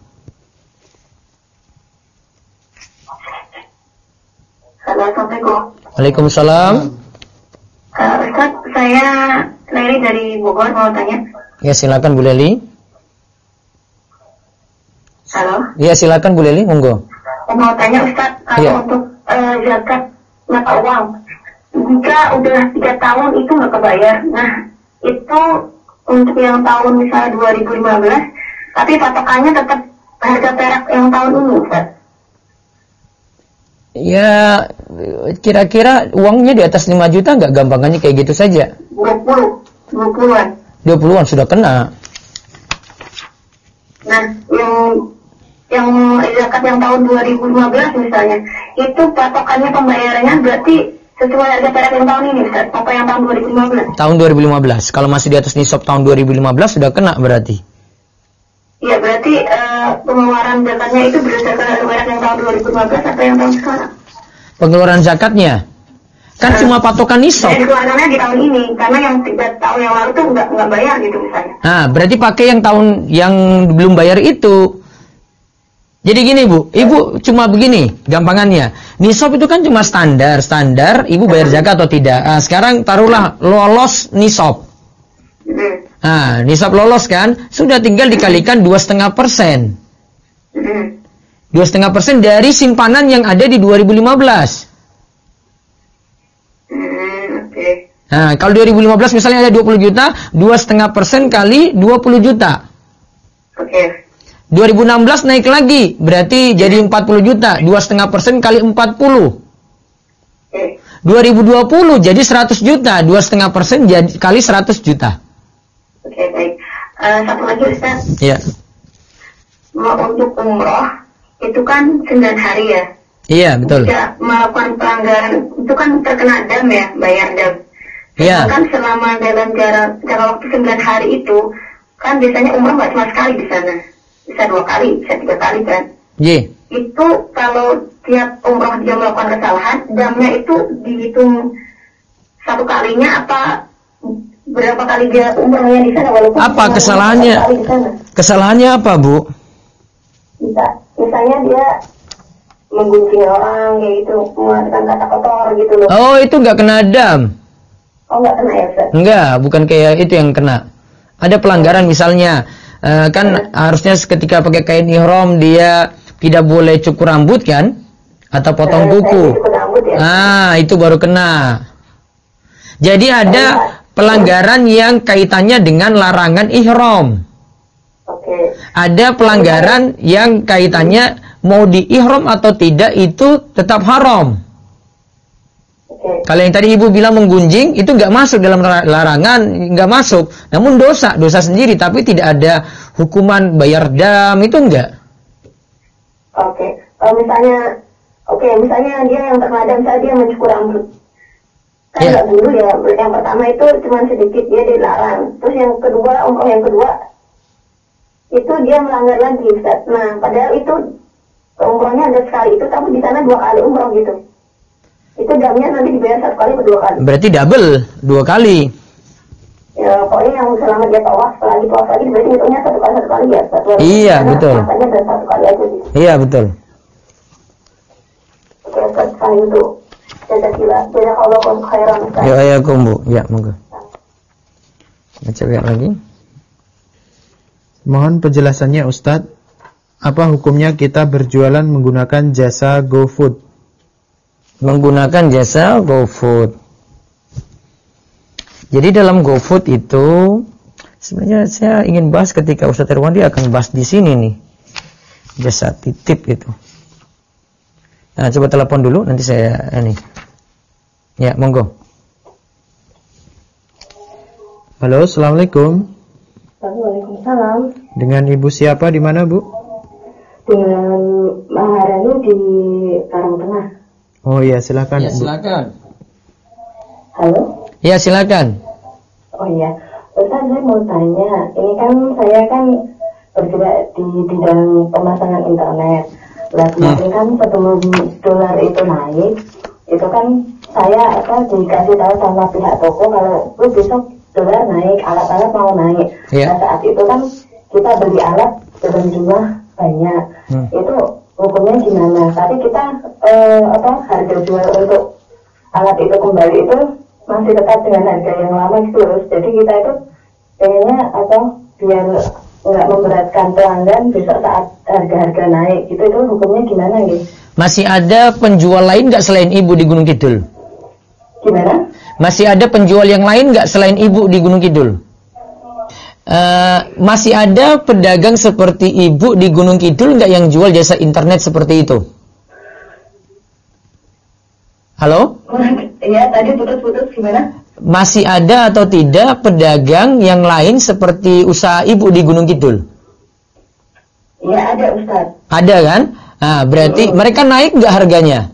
Assalamualaikum. Waalaikumsalam. Ustaz, saya Leli dari Bogor mau tanya. Ya, silakan Bu Leli. Halo. Ya, silakan Bu Leli, monggo. Mau tanya Ustaz, kalau Iya. untuk zakat mata uang, jika udah 3 tahun itu nggak kebayar. Nah, itu untuk yang tahun misalnya 2015, tapi patokannya tetap harga perak yang tahun ini, Ustaz. Ya, kira-kira uangnya di atas 5 juta nggak, gampangannya kayak gitu saja? 20-an. 20-an sudah kena. Nah, yang zakat yang tahun 2015 misalnya, itu patokannya pembayarannya berarti sesuai harga perak yang tahun ini, Ustaz? Apa yang tahun 2015? Tahun 2015. Kalau masih di atas nisab tahun 2015 sudah kena berarti. Iya, berarti pengeluaran zakatnya itu berdasarkan harga perak yang tahun 2015 atau yang tahun sekarang? Pengeluaran zakatnya kan cuma patokan nisab. Jadi keluarannya di tahun ini, karena yang 3 tahun yang lalu tuh nggak bayar gitu misalnya. Nah, berarti pakai yang tahun yang belum bayar itu. Jadi gini Bu, Ibu cuma begini gampangannya. Nisab itu kan cuma standar, Ibu bayar zakat atau tidak. Nah, sekarang taruhlah lolos nisab. Nah, nisab lolos kan, sudah tinggal dikalikan 2,5%. 2,5% dari simpanan yang ada di 2015. Oke. Nah, kalau 2015 misalnya ada 20 juta, 2,5% kali 20 juta. Oke. 2016 naik lagi, berarti jadi 40 juta, 2,5% kali 40. Oke. 2020 jadi 100 juta, 2,5% jadi kali 100 juta. Oke, baik. Satu lagi Ustaz, Iya. untuk umroh itu kan 9 hari ya. Iya, betul. Jika melakukan pelanggaran itu kan terkena dam ya, bayar dam. Iya. Kan selama dalam jangka waktu 9 hari itu kan biasanya umroh nggak cuma sekali di sana, bisa 2 kali, bisa 3 kali kan. Iya. Itu kalau tiap umroh dia melakukan kesalahan, damnya itu dihitung satu kalinya apa berapa kali dia umrohnya di sana walaupun Apa kesalahannya? satu kali di sana. Kesalahannya apa, Bu? Misalnya dia menggunjing orang kayak gitu, mengatakan kata kotor gitu loh. Oh, itu nggak kena dam. Oh, nggak kena ya, Ustaz? Enggak, bukan kayak itu yang kena. Ada pelanggaran misalnya, kan harusnya ketika pakai kain ihram dia tidak boleh cukur rambut kan? Atau potong kuku. Ah, itu baru kena. Jadi ada pelanggaran yang kaitannya dengan larangan ihram. Oke. Ada pelanggaran yang kaitannya mau di ihram atau tidak itu tetap haram. Oke. Kalau yang tadi Ibu bilang menggunjing itu nggak masuk dalam larangan, nggak masuk. Namun dosa sendiri, tapi tidak ada hukuman bayar dam itu enggak. Oke. Kalau misalnya dia yang terkena misalnya dia mencukur rambut. Kan Ya. nggak dulu ya. Yang pertama itu cuma sedikit dia dilarang. Terus yang kedua, umroh yang kedua itu dia melanggar lagi, Ustaz. Nah, padahal itu umrohnya ada sekali itu, tapi di sana 2 kali umroh gitu. Itu damnya nanti dibayar 1 kali atau 2 kali? Berarti double 2 kali. Ya, pokoknya yang selama dia tawaf lagi berarti hitungnya 1 kali ya, Ustaz. Iya, Karena betul. masanya ada 1 kali aja sih. Iya, betul. Oke, sekali itu. Jazakallahu khairan. Ya Bu. Ya, monggo. Baca lagi. Mohon penjelasannya Ustadz. Apa hukumnya kita berjualan menggunakan jasa GoFood? Menggunakan jasa GoFood. Jadi dalam GoFood itu sebenarnya saya ingin bahas ketika Ustadz Irwandi akan bahas di sini nih. Jasa titip itu. Nah, coba telepon dulu nanti saya ini. Ya, monggo. Halo, Assalamualaikum. Waalaikumsalam. Dengan Ibu siapa di mana, Bu? Dengan Maharani di Karangtengah. Oh iya, silakan. Ya, silakan. Halo? Ya, silakan. Oh iya, Ustaz, saya mau tanya. Ini kan saya kan bergerak di bidang pemasangan internet. Kemarin kan sebelum dolar itu naik, itu kan saya dikasih tahu sama pihak toko kalau besok dolar naik, alat-alat mau naik. Yeah. Nah, saat itu kan kita beli alat dalam jumlah banyak. Itu hukumnya gimana? Tapi kita harga jual untuk alat itu kembali itu masih tetap dengan harga yang lama gitu loh. Jadi kita itu pengennya biar nggak memberatkan pelanggan besok saat harga-harga naik gitu, itu hukumnya gimana gitu? Masih ada penjual lain nggak selain Ibu di Gunung Kidul? Gimana? Masih ada penjual yang lain nggak selain Ibu di Gunung Kidul? Masih ada pedagang seperti Ibu di Gunung Kidul nggak yang jual jasa internet seperti itu? Halo? Iya, tadi putus-putus gimana? Masih ada atau tidak pedagang yang lain seperti usaha Ibu di Gunung Kidul? Iya, ada Ustaz. Ada kan? Nah, berarti mereka naik nggak harganya?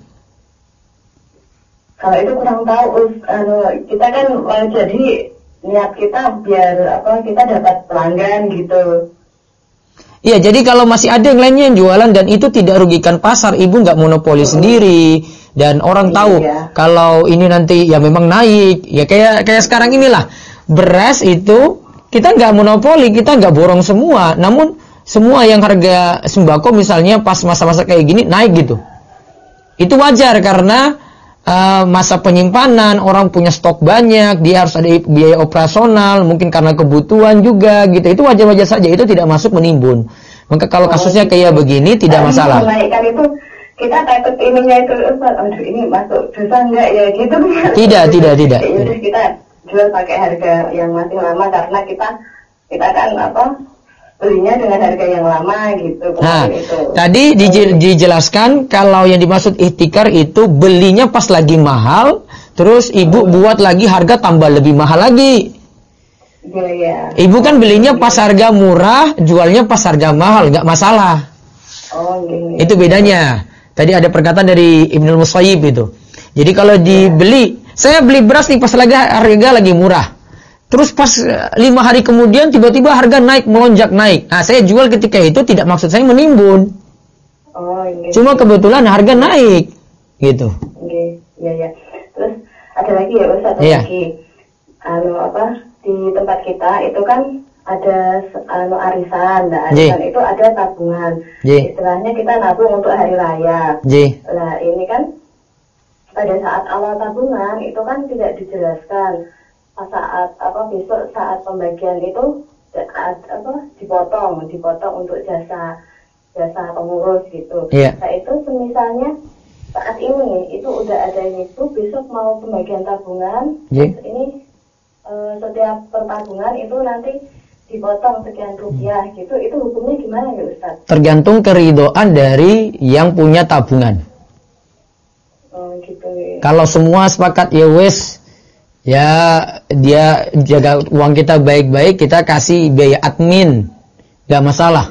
Kalau itu kurang tahu, kita kan jadi niat kita biar kita dapat pelanggan gitu. Iya, jadi kalau masih ada yang lainnya yang jualan dan itu tidak rugikan pasar, Ibu nggak monopoli sendiri dan orang tahu kalau ini nanti ya memang naik, ya kayak sekarang inilah beras itu kita nggak monopoli, kita nggak borong semua, namun semua yang harga sembako misalnya pas masa-masa kayak gini naik gitu, itu wajar karena masa penyimpanan, orang punya stok banyak, dia harus ada biaya operasional, mungkin karena kebutuhan juga gitu. Itu wajar-wajar saja, itu tidak masuk menimbun. Maka kalau kasusnya kayak begini tidak masalah. Menaikkan itu kita takut ininya itu, aduh ini masuk dosa enggak ya gitu. Tidak. Jadi kita jual pakai harga yang masih lama karena kita kan belinya dengan harga yang lama gitu. Nah, tadi dijelaskan kalau yang dimaksud ihtikar itu belinya pas lagi mahal, terus Ibu buat lagi harga tambah lebih mahal lagi. Iya. Ibu kan belinya pas harga murah, jualnya pas harga mahal, nggak masalah. Oh, iya. Itu bedanya. Tadi ada perkataan dari Ibnul Musayyib itu. Jadi kalau saya beli beras nih pas harga lagi murah. Terus pas 5 hari kemudian tiba-tiba harga melonjak naik. Nah, saya jual ketika itu tidak maksud saya menimbun. Oh, iya. Cuma kebetulan harga naik. Gitu. Iya. Terus ada lagi ya Ustaz, lagi. Di tempat kita itu kan ada arisan. Nah, arisan itu ada tabungan. Istilahnya kita nabung untuk hari raya. Nah, ini kan pada saat awal tabungan itu kan tidak dijelaskan saat besok saat pembagian itu dipotong untuk jasa pengurus gitu. Nah, itu misalnya saat ini itu udah ada itu besok mau pembagian tabungan. Ini setiap pertabungan itu nanti dipotong sekian rupiah gitu. Itu hukumnya gimana ya Ustaz? Tergantung keridhaan dari yang punya tabungan. Oh gitu ya. Kalau semua sepakat ya dia jaga uang kita baik-baik, kita kasih biaya admin, nggak masalah.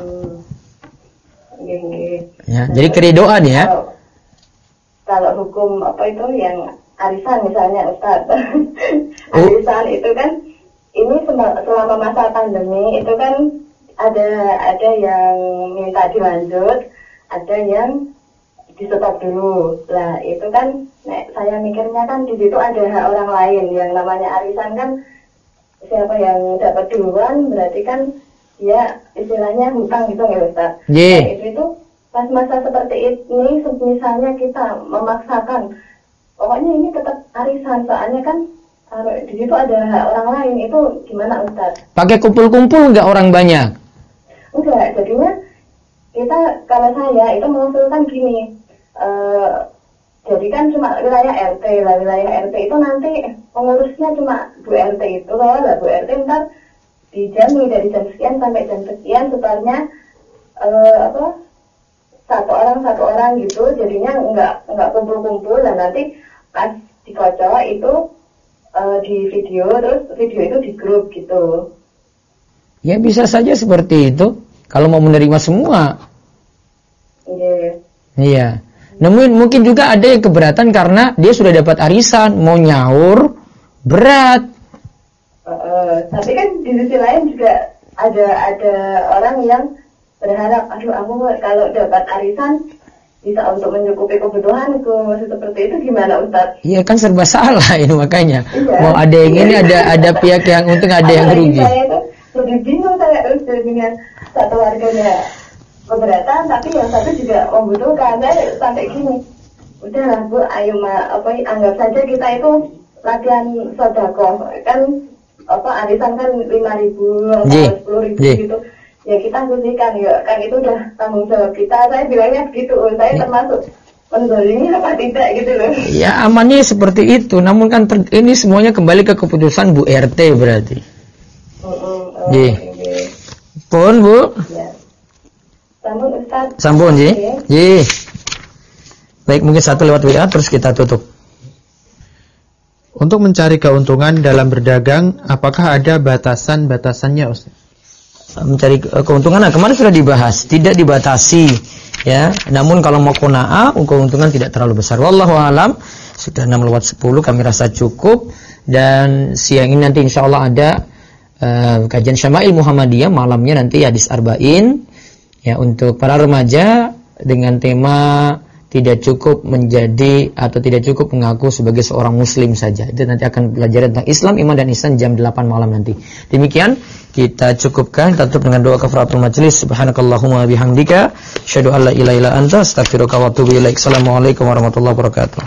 Ya, jadi keridhaan ya. Kalau hukum yang arisan misalnya Ustaz, arisan itu kan ini selama masa pandemi itu kan ada yang minta dilanjut, ada yang di stop dulu. Lah itu kan saya mikirnya kan di situ ada hak orang lain, yang namanya arisan kan siapa yang dapat duluan berarti kan dia istilahnya hutang gitu nggak Ustaz? Nah, itu pas masa seperti ini, misalnya kita memaksakan, pokoknya ini tetap arisan, soalnya kan di situ ada orang lain, itu gimana Ustaz? Pakai kumpul-kumpul nggak orang banyak? Enggak, jadinya kita, kalau saya itu mengusulkan gini, jadi kan cuma wilayah RT lah, wilayah RT itu nanti pengurusnya cuma Bu RT itu loh, lah Bu RT ntar dijami dari jam sekian sampai jam sekian, setelahnya satu orang gitu, jadinya nggak kumpul-kumpul, dan nanti pas dikocok itu di video, terus video itu di grup gitu. Ya bisa saja seperti itu kalau mau menerima semua. Iya. Namun mungkin juga ada yang keberatan karena dia sudah dapat arisan, mau nyaur berat. Tapi kan di sisi lain juga ada orang yang berharap, aduh aku kalau dapat arisan bisa untuk mencukupi kebutuhanku, seperti itu gimana Ustaz? Iya kan serba salah ini makanya. Iya. Mau ada yang ini, ada pihak yang untung, ada yang rugi. Saya itu lebih bingung saya dengan satu warganya keberatan, tapi yang satu juga membutuhkan. Saya sampai gini, udahlah Bu, ayo anggap saja kita itu latihan sedekah kan, arisan kan 5.000 atau 10.000 gitu. Ya kita sisihkan ya, kan itu udah tanggung jawab kita. Saya bilangnya begitu, saya termasuk menzalimi apa tidak gitu loh. Ya amannya seperti itu, namun kan ini semuanya kembali ke keputusan Bu RT berarti. Pun Bu. Ya. Sambung Ustaz. Sambung Ji. Ji. Baik, mungkin satu lewat WA terus kita tutup. Untuk mencari keuntungan dalam berdagang, apakah ada batasan-batasannya Ustaz? Mencari keuntungan, kemarin sudah dibahas, tidak dibatasi ya. Namun kalau mau qanaah, keuntungan tidak terlalu besar. Wallahu alam. Sudah 6 lewat 10, kami rasa cukup. Dan siang ini nanti insyaallah ada kajian Syama'il Muhammadiyah, malamnya nanti hadis arba'in ya, untuk para remaja dengan tema tidak cukup menjadi atau tidak cukup mengaku sebagai seorang muslim saja. Itu nanti akan belajar tentang Islam, iman dan ihsan jam 8 malam nanti. Demikian kita cukupkan, kita tutup dengan doa kafaratul majelis. Subhanakallahumma bihamdika asyhadu an la ilaha illa anta astaghfiruka wa atubu ilaik. Assalamualaikum warahmatullahi wabarakatuh.